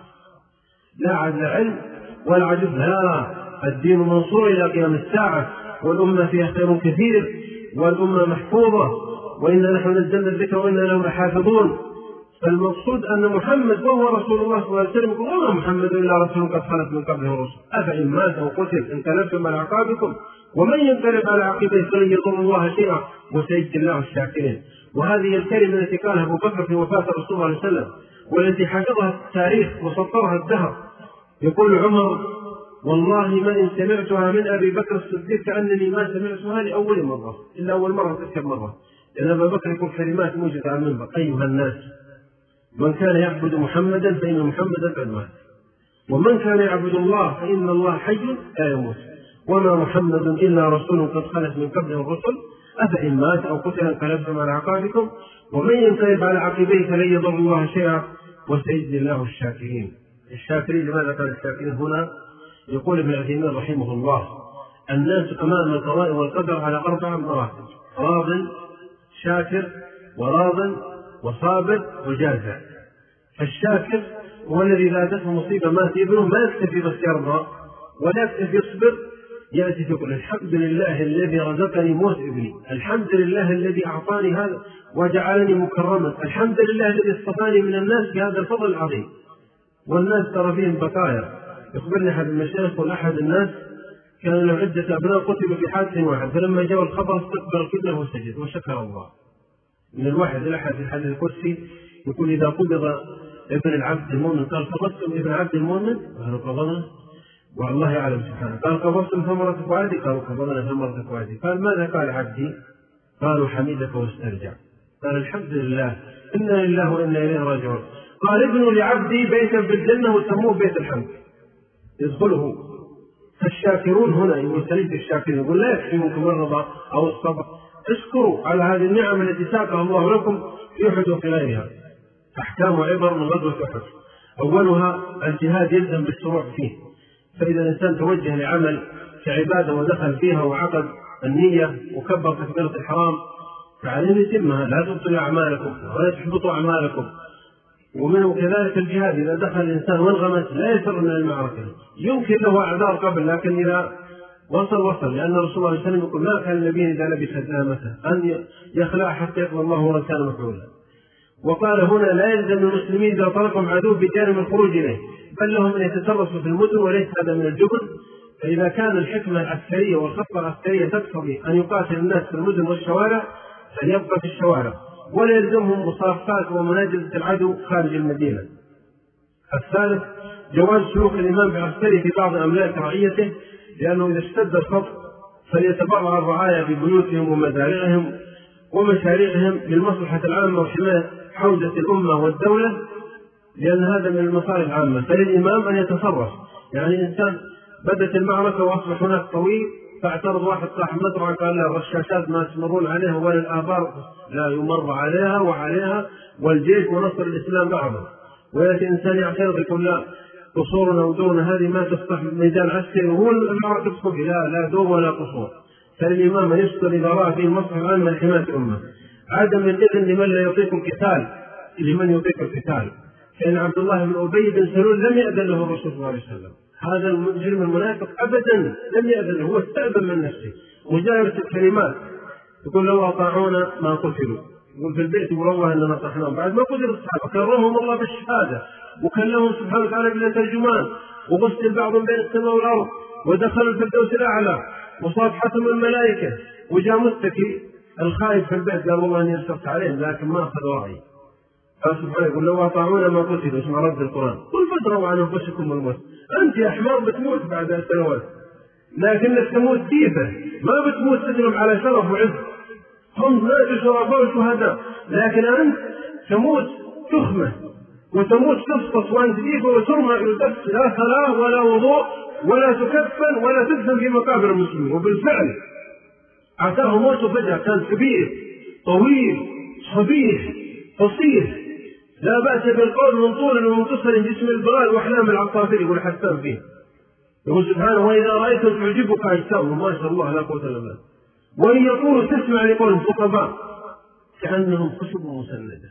لا عاد علم ولا عجز. لا، الدين منصور إلى قيام الساعة، والأمة فيها خير كثير، والأمة محفوظة، وإنا نحن نزلنا الذكر وإنا له لحافظون. فالمقصود أن محمد وهو رسول الله صلى الله عليه وسلم يقول: وما محمد إلا رسول قد خلت من قبله الرسل أفإن مات أو قتل انقلبتم على أعقابكم ومن ينقلب على عقبيه فلن يضر الله شيئا وسيجزي الله الشاكرين. وهذه الكلمة التي قالها أبو بكر في وفاة الرسول صلى الله عليه وسلم، والتي حفظها التاريخ وسطرها الدهر. يقول عمر: والله ما إن سمعتها من أبي بكر الصديق كأنني ما سمعتها لأول مرة، إلا أول مرة تذكر مرة، لأن أبا بكر يقول كلمات موجودة على المنبر: أيها الناس، من كان يعبد محمدا فإن محمدا قد مات، ومن كان يعبد الله فإن الله حي لا يموت، وما محمد إلا رسول قد خلت من قبله الرسل أفإن مات أو قتل انقلبتم على أعقابكم ومن ينقلب على عقبيه فلن يضر الله شيئا وسيجزي الله الشاكرين. الشاكرين، لماذا قال الشاكرين هنا؟ يقول ابن عثيمين رحمه الله: الناس أمام القضاء والقدر على 4 مراتب: راض، شاكر، وراض، وصابر، وجازع. فالشاكر هو الذي إذا أتته مصيبة مات ابنه ما يكتفي بس يرضى ولا يكتفي يصبر، يأتي يقول: الحمد لله الذي رزقني موت ابني، الحمد لله الذي أعطاني هذا وجعلني مكرما، الحمد لله الذي اصطفاني من الناس بهذا الفضل العظيم. والناس ترى فيهم بقايا. يخبرني أحد المشايخ أحد الناس كان له عدة أبناء قتلوا في حادث واحد، فلما جاء الخبر استقبل القبلة وسجد وشكر الله. من الواحد الأحد في الحديث القدسي يقول: إذا قبض ابن العبد المؤمن قال: قبضتم ابن عبد المؤمن؟ قالوا: قبضنا. والله يعلم سبحانه. قال: قبضتم ثمرة فؤادي؟ قالوا: قبضنا ثمرة فؤادي. قال: ماذا قال عبدي؟ قالوا: حمدك واسترجع. قال: الحمد لله، إنا لله وإنا إليه راجعون. قال: ابنوا لعبدي بيتا في الجنة وسموه بيت الحمد يدخله. فالشاكرون هنا يقول: سليم الشاكرين، يقول: لا يكفي منكم الرضا أو الصبر، اشكروا على هذه النعم التي ساقها الله لكم في أحد وفي غيرها. أحكام وعبر من غزوة أحد: أولها الجهاد يلزم بالشروع فيه، فإذا الإنسان توجه لعمل كعبادة ودخل فيها وعقد النية وكبر تكبيرة الحرام فعليه يتمها، لا تبطلوا أعمالكم ولا تحبطوا أعمالكم. ومنه كذلك الجهاد، إذا دخل الإنسان وانغمس لا يفر من المعركة، يمكن له أعذار قبل، لكن إذا وصل، لأن الرسول صلى الله عليه وسلم يقول: ما كان النبي إذا لبس دامته أن يخلع حتى يقضى الله وإن كان مفعولا. وقال هنا: لا يلزم المسلمين إذا طلقهم عدو بجانب الخروج إليه، بل لهم أن يتترسوا في المدن، وليس هذا من الجبن. فإذا كان الحكمة العسكرية والخطة العسكرية تقتضي أن يقاتل الناس في المدن والشوارع فليبقى في الشوارع، ولا يلزمهم مصافات ومناجزة العدو خارج المدينة. الثالث جواز سلوك الإمام بعسكري في بعض أملاك رعيته، لأنه إذا اشتد الخط فليتبرع الرعايا ببيوتهم ومزارعهم ومشاريعهم للمصلحة العامة وحماية حوزة الأمة والدولة، لأن هذا من المصالح العامة. فللإمام أن يتصرف، يعني إنسان بدت المعركة وأصبح هناك طويل فاعترض واحد صاحب مزرعة قال له الرشاشات ما تمرون عليها ولا الآبار، لا يمر عليها وعليها، والجيش ونصر الإسلام بعضه. ويأتي إنسان يعترض يقول لا قصورنا ودورنا هذه ما تصلح ميدان عسكري، وهو المعركة الصبح لا دور ولا قصور. فالإمام من يفصل إذا رأى فيه المصلحة العامة لحماية الأمة. عدم الإذن لمن لا يطيق القتال، لمن يطيق القتال، فإن عبد الله بن أبي بن سلول لم يأذن له الرسول صلى الله عليه وسلم. هذا المجرم المنافق أبدا لم يأذن له، هو استأذن من نفسه. مجالس الكلمات يقول لو أطاعونا ما قتلوا، يقول في البيت يقول الله إننا نصحناهم بعد ما قتل الصحابة، كرمهم الله بالشهادة وكلمهم سبحانه وتعالى بلا ترجمان، وغسل بعضهم بين السماء والأرض، ودخلوا الفردوس الأعلى، وصافحتهم الملائكة، وجاء متكي الخائف في البيت قال والله إني أشرت عليهم لكن ما أخذ رأيي. فسبحانه يقول لو أطاعونا ما قتلوا، اسمع رد القرآن قل فادروا عن أنفسكم الموت، أنت يا حمار بتموت بعد سنوات، لكنك تموت كيفه، ما بتموت تسلم على شرف وعز، هم ناس شرفاء وشهداء، لكن أنت تموت تخمة وتموت تفطس وأنت كيفه وترمى يدفس، لا صلاة ولا وضوء ولا تكفن ولا تدفن في مقابر المسلمين. وبالفعل أتاه موته فجأة، كان كبير طويل صبيح قصير لا بأس بالقول من طول ومنتصر جسم البغال وأحلام العصافير، يقول حسان فيه، يقول سبحانه وإذا رأيتم تعجبك أجسامهم ما شاء الله لا قوة إلا بالله، وإن يقولوا تسمع لقول خطباء كأنهم خشب مسندة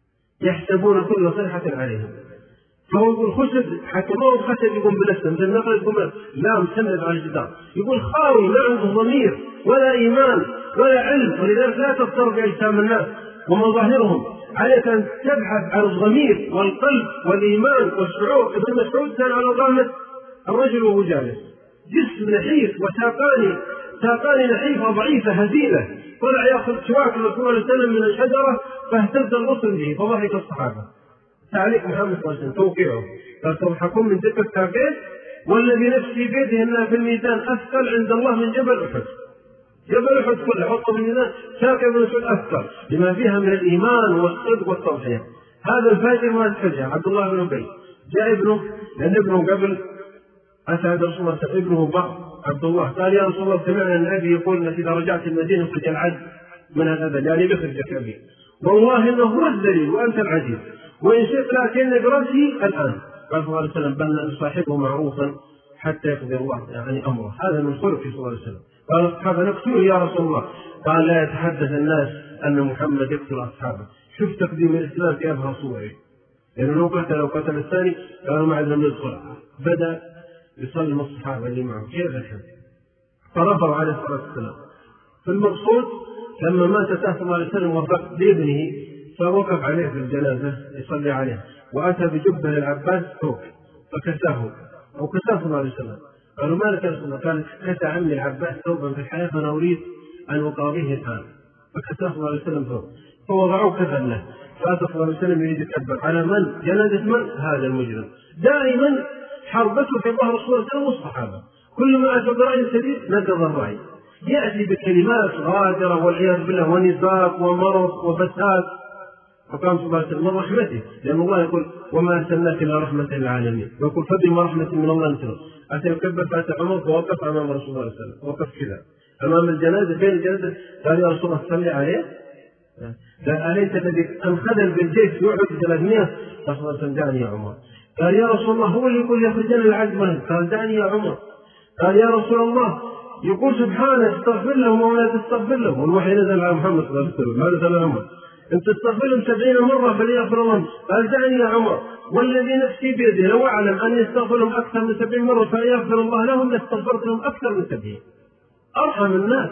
يحسبون كل صيحة عليهم. فهو يقول خشب، حتى ما هو خشب يقوم بنفسه مثل النقل يقوم لا مسند على الجدار، يقول خاوي ما عنده ضمير ولا إيمان ولا علم، ولذلك لا تضطر بأجسام الناس ومظاهرهم، عليك أن تبحث عن الضمير والقلب والإيمان والشعور. ابن مسعود كان على ضامة الرجل وهو جالس، جسم نحيف وساقان نحيفة ضعيفة هزيلة، طلع يأخذ سواك الرسول صلى الله عليه وسلم من الشجرة فاهتز الغصن به، فضحك الصحابة. تعليق محمد صلى الله عليه وسلم توقيعه قال تضحكون من تلك الساقين والذي نفسي بيده انها في الميزان اثقل عند الله من جبل احد. جبل احد كله حطه في الميزان، ساق ابن مسعود اثقل لما فيها من الايمان والصدق والتضحيه. هذا الفاجر ما تفجع عبد الله بن ابي، جاء ابنه لان ابنه قبل اسعد رسول الله ابنه بكر عبد الله قال يا رسول الله سمعنا ان ابي يقول انك اذا رجعت المدينه خرج العدل من الابد، يعني بيخرجك ابي، والله انه هو الدليل وانت العزيز، وإن شئت لكن برأسي الآن. قال صلى الله عليه وسلم بل نصاحبه معروفا حتى يقضي الله يعني أمره. هذا من خلقه صلى الله عليه وسلم. قال الصحابة نقتله يا رسول الله، قال لا يتحدث الناس أن محمد يقتل أصحابه. شوف تقديم الإسلام في أبهى صوره، لأنه لو قتل الثاني قالوا ما عندنا ندخل، بدأ يصلي مع الصحابة اللي معه كيف الحين، فرفعوا عليه الصلاة والسلام. فالمقصود لما مات صلى الله عليه وسلم وفق لابنه فوقف عليه في الجنازة يصلي عليه، وأتى بجبة للعباس فوق فكساه أو كساه صلى الله عليه وسلم. قالوا ما لك يا رسول الله؟ قال كسى عمي العباس ثوبا في الحياة فأنا أريد أن أقاضيه الآن، فكساه صلى الله عليه وسلم ثوب فوضعوه كفن له، فأتى صلى الله عليه وسلم يريد يكبر على من؟ جنازة من؟ هذا المجرم. دائما حربته في ظهر رسول الله صلى الله عليه وسلم والصحابة، كل ما أتى برأي سديد نقض الرأي، يأتي بكلمات غادرة والعياذ بالله ونفاق ومرض وفساد. فقام صلى الله عليه وسلم من رحمته، لأن الله يقول وما أرسلناك إلا رحمة للعالمين، ويقول فبما رحمة من الله انتظر. أتى يكبر فأتى عمر فوقف أمام رسول الله صلى الله عليه وسلم، وقف كذا أمام الجنازة بين الجنازة، قال يا رسول الله صلي عليه، قال أليس الذي انخذل بالجيش يعد 300؟ صلى الله عليه وسلم دعني يا عمر. قال يا رسول الله هو اللي يقول يخرجنا العدل، قال دعني يا عمر. قال يا رسول الله يقول سبحانه استغفر لهم ولا تستغفر لهم، والوحي نزل على محمد صلى الله عليه وسلم، ما نزل على عمر، انت تستغفر لهم 70 مرة فليغفر لهم. قال دعني يا عمر والذي نفسي بيده لو أعلم أن يستغفر لهم أكثر من 70 مرة فليغفر الله لهم لاستغفرت لهم أكثر من 70. أرحم الناس.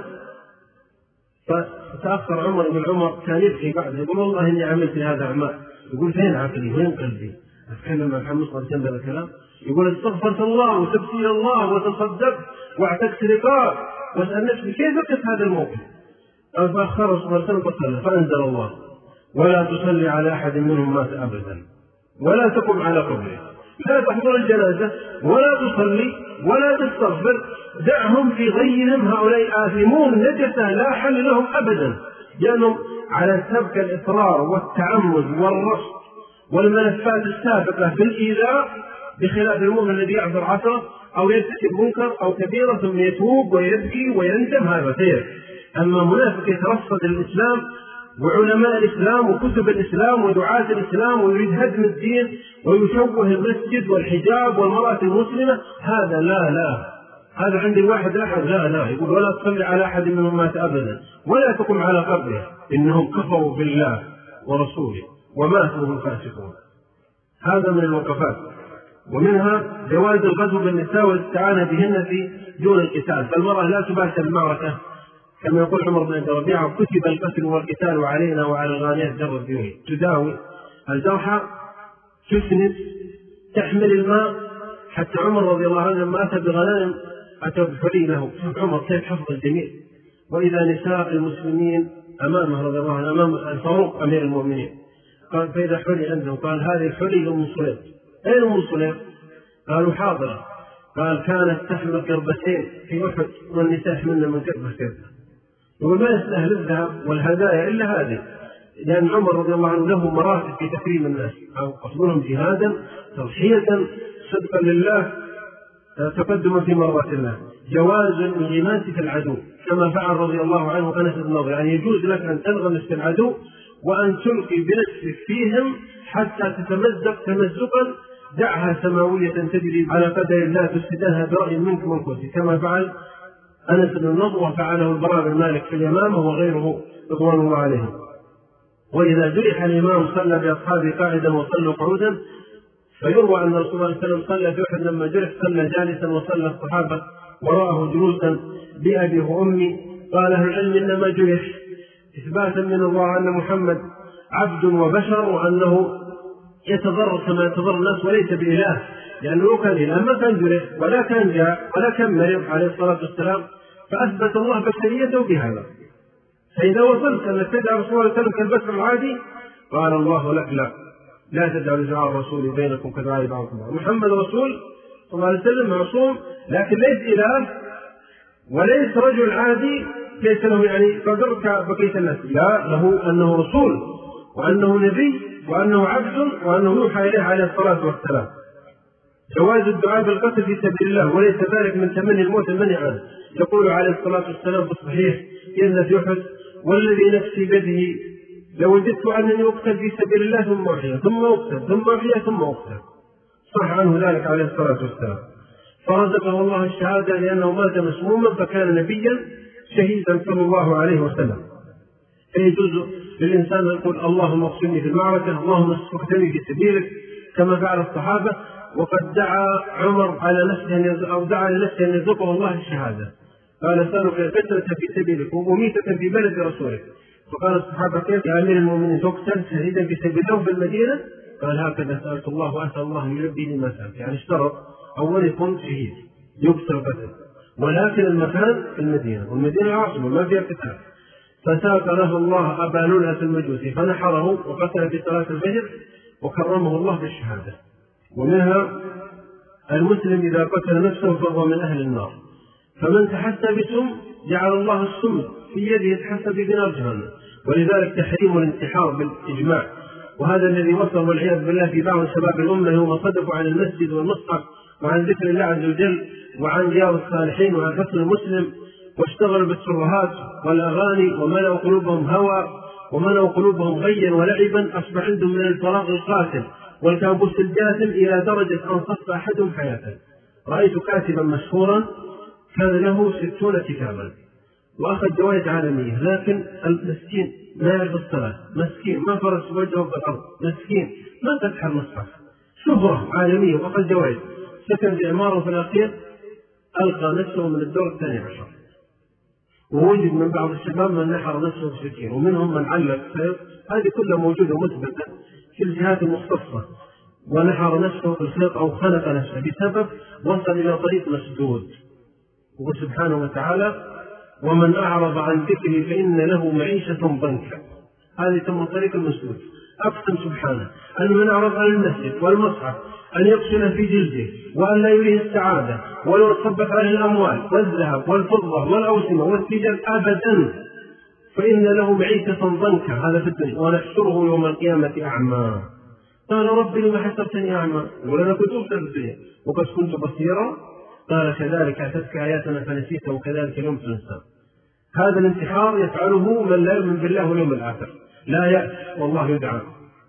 فتأخر عمر بن عمر كان يبكي بعد يقول والله إني عملت هذا أعمال، يقول فين عقلي وين قلبي؟ أتكلم مع محمد صلى الله عليه وسلم الكلام، يقول استغفرت الله وتبت إلى الله وتصدقت واعتقت رقاب واسأل نفسي كيف أقف هذا الموقف؟ فأخر صلى الله عليه وسلم قتله، فأنزل الله ولا تصلي على أحد منهم مات أبدا ولا تقم على قبره، لا تحضر الجنازة ولا تصلي ولا تستغفر، دعهم في غيهم هؤلاء آثمون نجسة لا حل لهم أبدا، لأنهم على سبك الإصرار والتعمد والرفض والملفات السابقة في الإيذاء بخلاف المؤمن الذي يعذر عثرة أو يرتكب منكر أو كبيرة ثم يتوب ويبكي ويندم، هذا خير. أما منافق يترصد الإسلام وعلماء الإسلام وكتب الإسلام ودعاة الإسلام ويريد هدم الدين ويشوه المسجد والحجاب والمرأة المسلمة، هذا لا، هذا عند الواحد أحد لا يقول ولا تصلي على أحد منهم مات أبدا ولا تقم على قبره، إنهم كفروا بالله ورسوله وماتوا هم فاسقون. هذا من الوقفات. ومنها جواز الغزو بالنساء والاستعانة بهن في دون القتال، فالمرأة لا تباشر المعركة كما يقول عمر بن أبي ربيعة: كتب القتل والقتال علينا وعلى الغانيات جر الديون. تداوي الجرحى، تسند، تحمل الماء. حتى عمر رضي الله عنه لما أتى بغنائم أتى بحلي له، عمر كيف حفظ الجميع. وإذا نساء المسلمين أمامه رضي الله عنه أمام الفاروق أمير المؤمنين، قال فإذا حلي عنده قال هذه الحلي لأم سليم. أين أم سليم؟ قالوا حاضرة. قال كانت تحمل قربتين في أحد والنساء يحملن من قربة قربة. وما يستاهل الذهب والهدايا إلا هذه، لأن عمر رضي الله عنه له مراتب في تكريم الناس، أو قصدهم جهادا تضحية صدقا لله تقدما في مرضات الله. جواز الانغماس في العدو كما فعل رضي الله عنه أنس بن نضر، يعني يجوز لك أن تنغمس في العدو وأن تلقي بنفسك فيهم حتى تتمزق تمزقا دعها سماوية تجري على قدر الله تفسدها برأي منك وانكوس، كما فعل أنس بن نضر وفعله البراء بن مالك في اليمامة وغيره رضوان الله عليهم. وإذا جرح الإمام صلى بأصحابه قاعدا وصلوا قعودا، فيروى أن رسول الله صلى الله عليه وسلم صلى في أحد لما جرح صلى جالسا وصلى الصحابة وراءه جلوسا بأبي وأمي. قال أهل العلم إنما جرح إثباتا من الله أن محمد عبد وبشر وأنه يتضرر كما يتضرر الناس وليس بإله، لأنه كان إله ما كان جرح ولا كان جاء ولا كان مريض عليه الصلاة والسلام، فأثبت الله بشريته بهذا. فإذا وصلت أن تدعى رسول الله صلى الله عليه وسلم كالبشر العادي قال الله لك لا تدعوا دعاء الرسول بينكم كدعاء بعضكم. محمد رسول صلى الله عليه وسلم معصوم، لكن ليس إله وليس رجل عادي ليس له يعني قدر كبقية الناس، لا، له أنه رسول وأنه نبي وأنه عبد وأنه يوحى إليه عليه الصلاة والسلام. جواز الدعاء بالقتل في سبيل الله وليس ذلك من تمني الموت المنع. يقول عليه الصلاة والسلام في الصحيح إن في أحد والذي نفسي بيده لوجدت أنني أقتل في سبيل الله ثم أحيا ثم أقتل ثم أحيا ثم أقتل. صح عنه ذلك عليه الصلاة والسلام، فرزقه الله الشهادة لأنه مات مسموما فكان نبيا شهيدا صلى الله عليه وسلم. فيجوز للإنسان أن يقول اللهم اقتلني في المعركة، اللهم اقتلني في سبيلك كما فعل الصحابة. وقد دعا عمر على نفسه أو دعا لنفسه أن يرزقه الله الشهادة، قال سألك قتلة في سبيلك وميتة في بلد رسولك. فقال الصحابة كيف يا أمير المؤمنين تقتل شهيدا في سبيل الله في المدينة؟ قال هكذا سألت الله وأسأل الله أن يلبي لي ما سألت، يعني اشترط أول يكون شهيد يقتل قتل، ولكن المكان في المدينة والمدينة عاصمة ما فيها قتال. فساق له الله أبا لؤلؤة المجوسي فنحره وقتل في صلاة الفجر وكرمه الله بالشهادة. ومنها المسلم إذا قتل نفسه فهو من أهل النار، فمن تحسى بسم جعل الله السم في يده يتحسى بنار جهنم، ولذلك تحريم الانتحار بالإجماع. وهذا الذي وصل والعياذ بالله في بعض شباب الأمة يوم صدفوا عن المسجد والمصحف وعن ذكر الله عز وجل وعن رياض الصالحين وعن فصل المسلم، واشتغلوا بالسرهات والأغاني وملأوا قلوبهم هوى وملأوا قلوبهم غيا ولعبا. أصبح عندهم من الفراغ القاتل والكابوس الجاثم إلى درجة أن صف أحدهم حياته. رأيت كاتبا مشهورا كان له 60 كتابا وأخذ جوائز عالمية، لكن المسكين ما يعرف الصلاة، مسكين ما فرس وجهه في الأرض، مسكين ما فتح المصحف، شهرة عالمية وأخذ جوائز. سكن في عمارة في الأخير ألقى نفسه من الدور 12، ووجد من بعض الشباب من نحر نفسه بسكين، ومنهم من علق سيف، هذه كلها موجودة مثبتة في الجهات المختصة، ونحر نفسه بالخيط أو خنق نفسه بسبب وصل إلى طريق مسدود. وسبحانه وتعالى ومن أعرض عن ذكري فإن له معيشة ضنكا، هذه ثم طريق المسدود. أقسم سبحانه أن من أعرض عن المسجد والمصحف أن يقسم في جلده وأن لا يريه السعادة ولو تصبت عليه الأموال والذهب والفضة والأوسمة والتجار أبدا فإن له معيشة ضنكا، هذا في الدنيا، ونحشره يوم القيامة أعمى. قال ربي لما حسبتني أعمى؟ يقول أنا كنت أبصر الدنيا وقد كنت بصيرا. قال كذلك أتتك آياتنا فنسيتها وكذلك اليوم تنسى. هذا الانتحار يفعله من لا يؤمن بالله واليوم الآخر، لا يأس والله يدعى.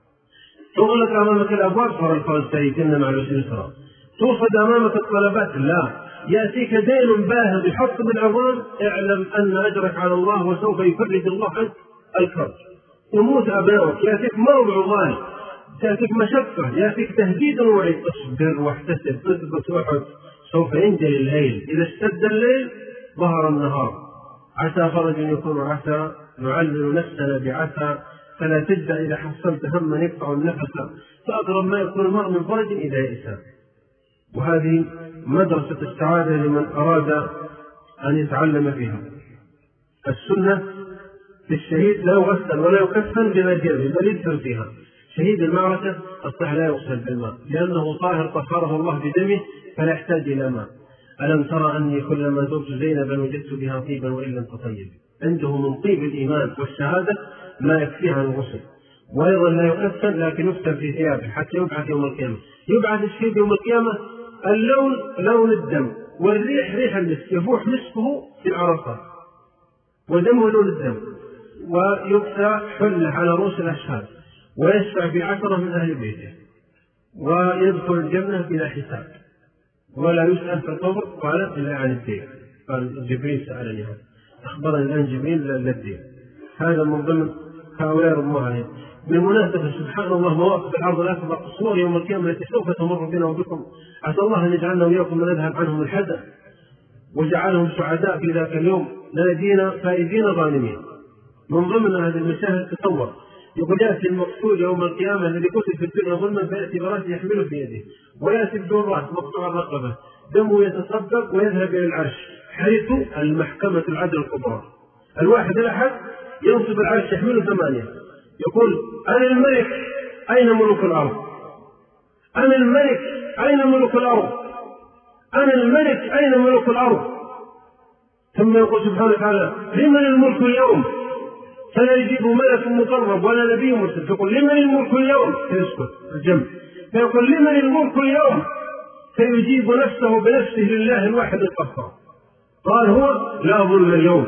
تغلق أمامك الأبواب صار الفرج سيتم مع العسر يسرا، توصد أمامك الطلبات لا، يأتيك دين باهظ يحط بالعظام، اعلم أن أجرك على الله وسوف يفرج الله عنك الفرج. يموت أبنائك، يأتيك مرض عضال، تأتيك مشقة، يأتيك تهديد ووعيد، اصبر واحتسب، اثبت واحد، سوف ينجلي الليل، إذا اشتد الليل ظهر النهار. عسى فرج يكون عسى، نعلل نفسنا بعسى، فلا تجزع إذا حصلت هما يقطع النفس، فأقرب ما يكون المرء من فرج إذا يئس. وهذه مدرسة السعادة لمن أراد أن يتعلم فيها. السنة في الشهيد لا يغسل ولا يكفن بما جاء بل يدفن فيها. شهيد المعركة الصح لا يغسل بالماء لأنه طاهر طهره الله بدمه فلا يحتاج إلى ماء. ألم ترى أني كلما زرت زينبا وجدت بها طيبا وإن لم تطيب. عنده من طيب الإيمان والشهادة ما يكفيها الغسل. وأيضا لا يكفن لكن يكتب في ثيابه حتى يبعث يوم القيامة. يبعث الشهيد يوم القيامة اللون لون الدم والريح ريح المسك، يفوح مسكه في العرصات ودمه لون الدم، ويكسى حله على رؤوس الأشهاد ويشفع ب10 من أهل بيته ويدخل الجنة بلا حساب ولا يسأل في القبر قال إلا عن الدين. قال جبريل سألني هذا، أخبرني الآن جبريل للدين. هذا من ضمن هؤلاء الله عليهم. بالمناسبة سبحان الله مواقف العرض الأكبر صور يوم القيامة التي سوف تمر بنا وبكم، عسى الله أن يجعلنا وإياكم من نذهب عنهم الحزن وجعلهم سعداء في ذاك اليوم ناجين فائزين غانمين. من ضمن هذه المشاهد تصور يقول يأتي المقتول يوم القيامة الذي قتل في الدنيا ظلما فيأتي براس يحمله في يده ويأتي بدون رأس مقطوع الرقبة دمه يتصدق ويذهب إلى العرش حيث المحكمة العدل الكبرى. الواحد الأحد ينصب العرش يحمله 8 يقول أنا الملك أين ملوك الأرض؟ أنا الملك أين ملوك الأرض؟ أنا الملك أين ملوك الأرض؟ ثم يقول سبحانه وتعالى لمن الملك اليوم؟ فلا يجيب ملك مقرب ولا نبي مرسل، فيقول لمن الملك اليوم؟ فيسكت الجنب، فيقول لمن الملك اليوم؟ فيجيب نفسه بنفسه لله الواحد القهار. قال هو لا ظلم اليوم.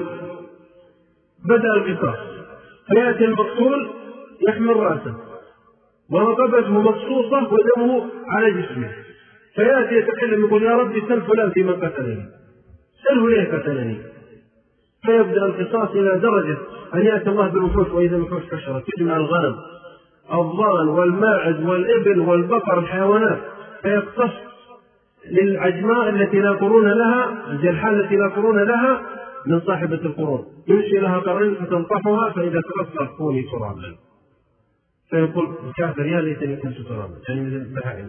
بدأ القصاص، فيأتي المقتول يحمل رأسه ورقبته مقصوصة ودمه على جسمه، فيأتي يتكلم يقول يا ربي سل فلان في من قتلني، سله ليه قتلني. فيبدأ القصاص إلى درجة أن يأتي الله بالوحوش وإذا الوحوش كشرت تجمع الغنم الضان والماعز والإبل والبقر الحيوانات، فيقتص للعجماء التي لا قرون لها، الجلحاء التي لا قرون لها من صاحبة القرون، يمشي لها قرين فتنطحها فإذا تغسل كوني ترابا، فيقول الكافر يا ليتني كنت ترابا، يعني من البهائم.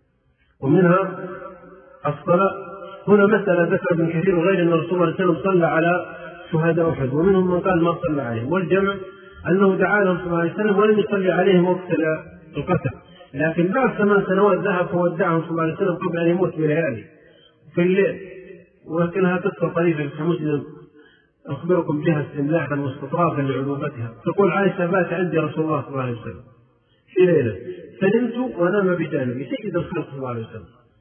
ومنها الصلاة. هنا مسألة ذكر ابن كثير وغير أن الرسول صلى الله عليه وسلم صلى على شهداء أحد، ومنهم من قال ما صلى عليهم، والجمع أنه دعا لهم صلى الله عليه وسلم ولم يصلي عليهم وقت القتل، لكن بعد 8 سنوات ذهب فودعهم صلى الله عليه وسلم قبل أن يموت بليالي في الليل. ولكنها قصة طريفة في مسلم أخبركم بها استملاحا واستطرافا لعذوبتها. تقول عائشة بات عندي رسول الله صلى الله عليه وسلم في ليلة فنمت ونام بجانبي سيد الخلق صلى الله عليه وسلم.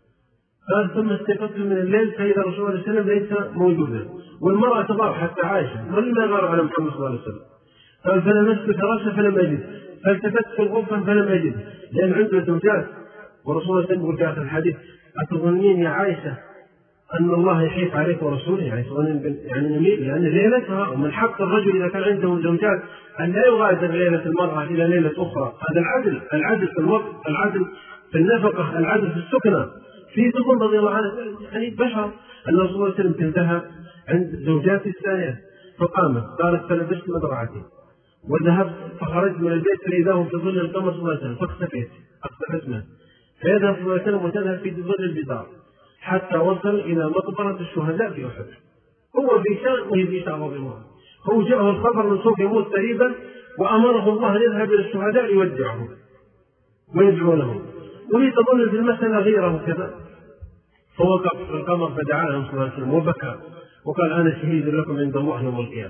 قال ثم استيقظت من الليل فإذا رسول الله صلى الله عليه وسلم ليس موجودا، والمرأة تضاف حتى عائشة ولما غار على محمد صلى الله عليه وسلم. قال فلمست فراشة فلم أجد، فالتفت في الغرفة فلم أجد، لأن عنده زوجات. ورسول الله صلى الله عليه وسلم يقول في آخر الحديث أتظنين يا عائشة أن الله يحيف عليك ورسوله؟ يعني نميل، لأن ليلتها ومن حق الرجل إذا كان عنده زوجات أن لا يغادر ليلة المرأة إلى ليلة أخرى. هذا العدل، العدل في الوقت، العدل في النفقة، العدل في السكنة. في تظن رضي الله عنه يعني بشر أن رسول الله صلى الله عليه وسلم انتهى عند زوجاتي الثانية فقامت قالت فلبست مدرعتي وذهبت فخرجت من البيت فإذا هم في ظل القمر صلى الله عليه وسلم فاختفيت منه، فيذهب صلى الله عليه وسلم وتذهب في ظل الجدار حتى وصل إلى مقبرة الشهداء في أحد. هو في شان وهي في شان رضي الله. هو جاءه الخبر من سوف يموت قريبا وأمره الله أن يذهب إلى الشهداء يودعهم ويدعو لهم، وهي تظن في المسألة غيره كذا. فوقف في القمر فدعاهم صلى الله عليه وسلم وبكى وقال أنا شهيد لكم عند الله يوم القيامة.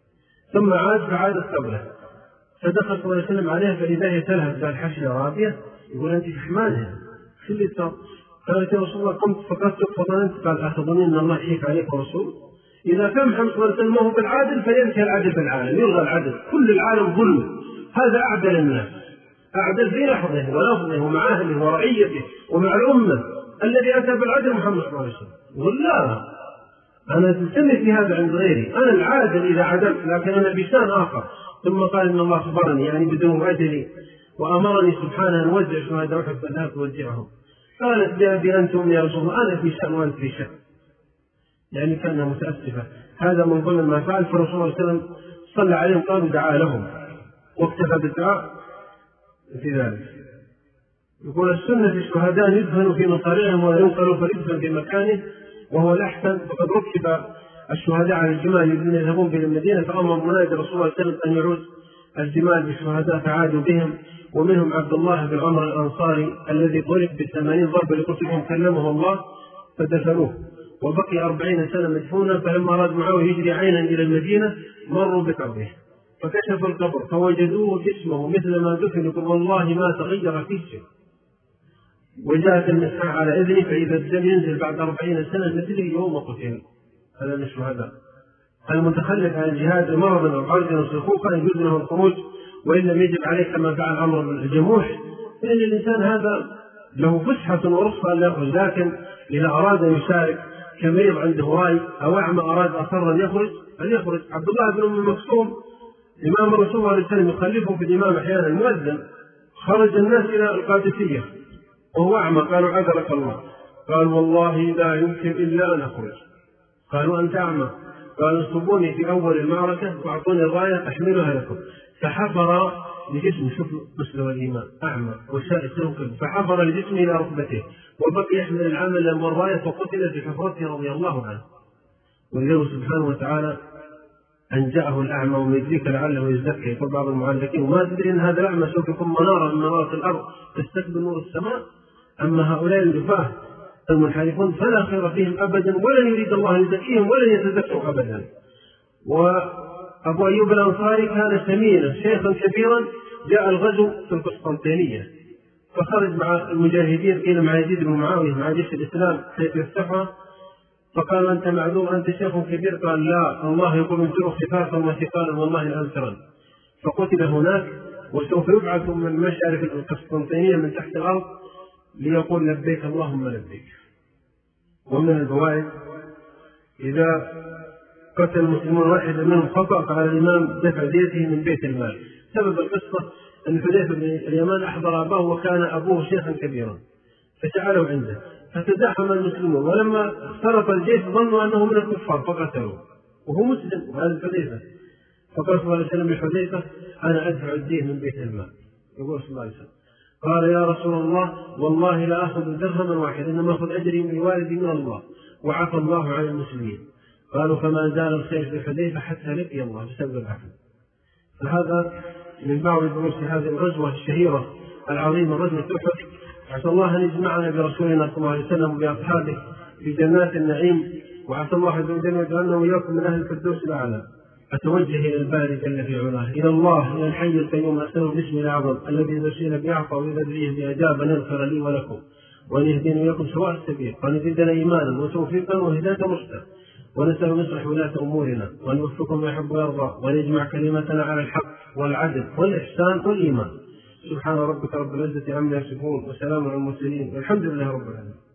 ثم عاد فعادت قبله، فدخل صلى الله عليه وسلم عليها فإذا هي تلهث بالحشية راضية يقول أنت تحمانها شو اللي صار؟ قالت يا رسول الله قمت فقدتك فظننت. قال أخبرني أن الله يحيك عليك ورسول. إذا كان محمد صلى الله عليه وسلم ما هو بالعادل فينتهي العدل بالعالم، يلغى العدل، كل العالم ظلم. هذا أعدل الناس، أعدل في لحظه ولفظه ومع أهله ورعيته ومع الأمة. الذي أتى بالعدل محمد صلى الله عليه وسلم. يقول لا، أنا تسمي في هذا عند غيري، أنا العادل إذا عدلت، لكن أنا بشان آخر. ثم قال إن الله أخبرني يعني بدون أجلي وأمرني سبحانه أن أوزع شهداء أحد فلا توزعهم. قالت بأبي أنتم يا رسول الله، أنا في شأن وأنت في شأن، يعني كانها متأسفة. هذا من ضمن ما فعل. فالرسول صلى الله عليه وسلم صلى عليهم قال ودعا لهم واكتفى بالدعاء في ذلك. يقول السنة في الشهداء يدفن في مصارعهم وينقلوا فيدفن في مكانه وهو الأحسن. فقد ركب الشهداء على الجمال يذهبون إلى المدينة، فأمر منادي رسول الله صلى الله عليه وسلم أن يعود الجمال بالشهداء فعادوا بهم. ومنهم عبد الله بن عمر الأنصاري الذي ضرب ب80 ضربة لقتلهم كلمه الله فدفنوه، وبقي 40 سنة مدفونا. فلما أراد معاوية يجري عينا إلى المدينة مروا بقبره فكشفوا القبر فوجدوه جسمه مثل ما دفن، يقول والله ما تغير فيه شيء. وجاءت المسحة على إذنه فإذا الدم ينزل بعد 40 سنة مثله يوم قتل. هذا من الشهداء. المتخلف عن الجهاد مرضا أو عرضا أو سخوفا يجوز له الخروج، وإن لم يجب عليه كما فعل عمرو بن الجموح، فإن الإنسان هذا له فسحة ورخصة أن يخرج. لكن إذا أراد أن يشارك كمريض عنده رأي أو أعمى أراد أصر أن يخرج. عبد الله بن أم مكتوم إمام الرسول صلى الله عليه وسلم يخلفه في الإمام أحيانا المؤذن، خرج الناس إلى القادسية وهو أعمى، قالوا عذرك الله، قال والله لا يمكن إلا أن أخرج. قالوا أنت أعمى؟ قالوا انصبوني في أول المعركة وأعطوني الراية أحملها لكم. فحفر لجسمه، شوف مستوى الإيمان، أعمى وشائك فحفر لجسمه إلى ركبته وبقي يحمل العمل والراية وقتل في حفرته رضي الله عنه. والله سبحانه وتعالى أن جاءه الأعمى وما يدريك لعله يزكي. يقول بعض المعلقين وما تدري أن هذا الأعمى سوف يكون منارة من منارات الأرض تستقبل نور السماء. أما هؤلاء الجفاة المنحرفون فلا خير فيهم أبدا، ولن يريد الله أن يزكيهم ولن يتزكوا أبدا. وأبو أيوب الأنصاري كان سمينا شيخا كبيرا، جاء الغزو في القسطنطينية فخرج مع المجاهدين إلى مع يزيد بن معاوية مع جيش الإسلام حيث يفتحها، فقال أنت معذور أنت شيخ كبير، قال لا الله يقول انفروا خفافا وثقالا والله لأنفرن. فقتل هناك وسوف يبعث من مشارف القسطنطينية من تحت الأرض ليقول لبيك اللهم لبيك. ومن الفوائد إذا قتل المسلمون واحد منهم خطأ فعلى الإمام دفع ديته من بيت المال. سبب القصة أن حذيفة بن اليمان أحضر أباه وكان أبوه شيخا كبيرا فجعله عنده فتزاحم المسلمون، ولما اخترق الجيش ظنوا أنه من الكفار فقتلوه وهو مسلم وهذا حذيفة. فقال صلى الله عليه وسلم لحذيفة أنا أدفع الدين من بيت المال. يقول صلى الله عليه وسلم قال يا رسول الله والله لا أخذ درهما واحدا إنما أخذ أجري من والدي من الله وعفى الله عن المسلمين. قالوا فما زال الخير في حذيفة حتى لقي الله بسبب العفو. فهذا من بعض دروس هذه الغزوة الشهيرة العظيمة غزوة أحد. عسى الله أن يجمعنا برسولنا صلى الله عليه وسلم وبأصحابه في جنات النعيم، وعسى الله عز وجل يجعلنا وإياكم من أهل الفردوس الأعلى. أتوجه إلى الباري جل في علاه، إلى الله إلى الحي القيوم أسأله باسمه الأعظم الذي إذا سئل بيعطى وإذا دعي بأجاب أن يغفر لي ولكم وأن يهديني وإياكم سواء السبيل، وأن يزيدنا إيمانا وتوفيقا وهداية رشدا، ونسأل أن يصلح ولاة أمورنا وأن يوفقهم ما يحب ويرضى وأن يجمع كلمتنا على الحق والعدل والإحسان والإيمان. سبحان ربك رب العزة عما يصفون وسلام على المرسلين والحمد لله رب العالمين.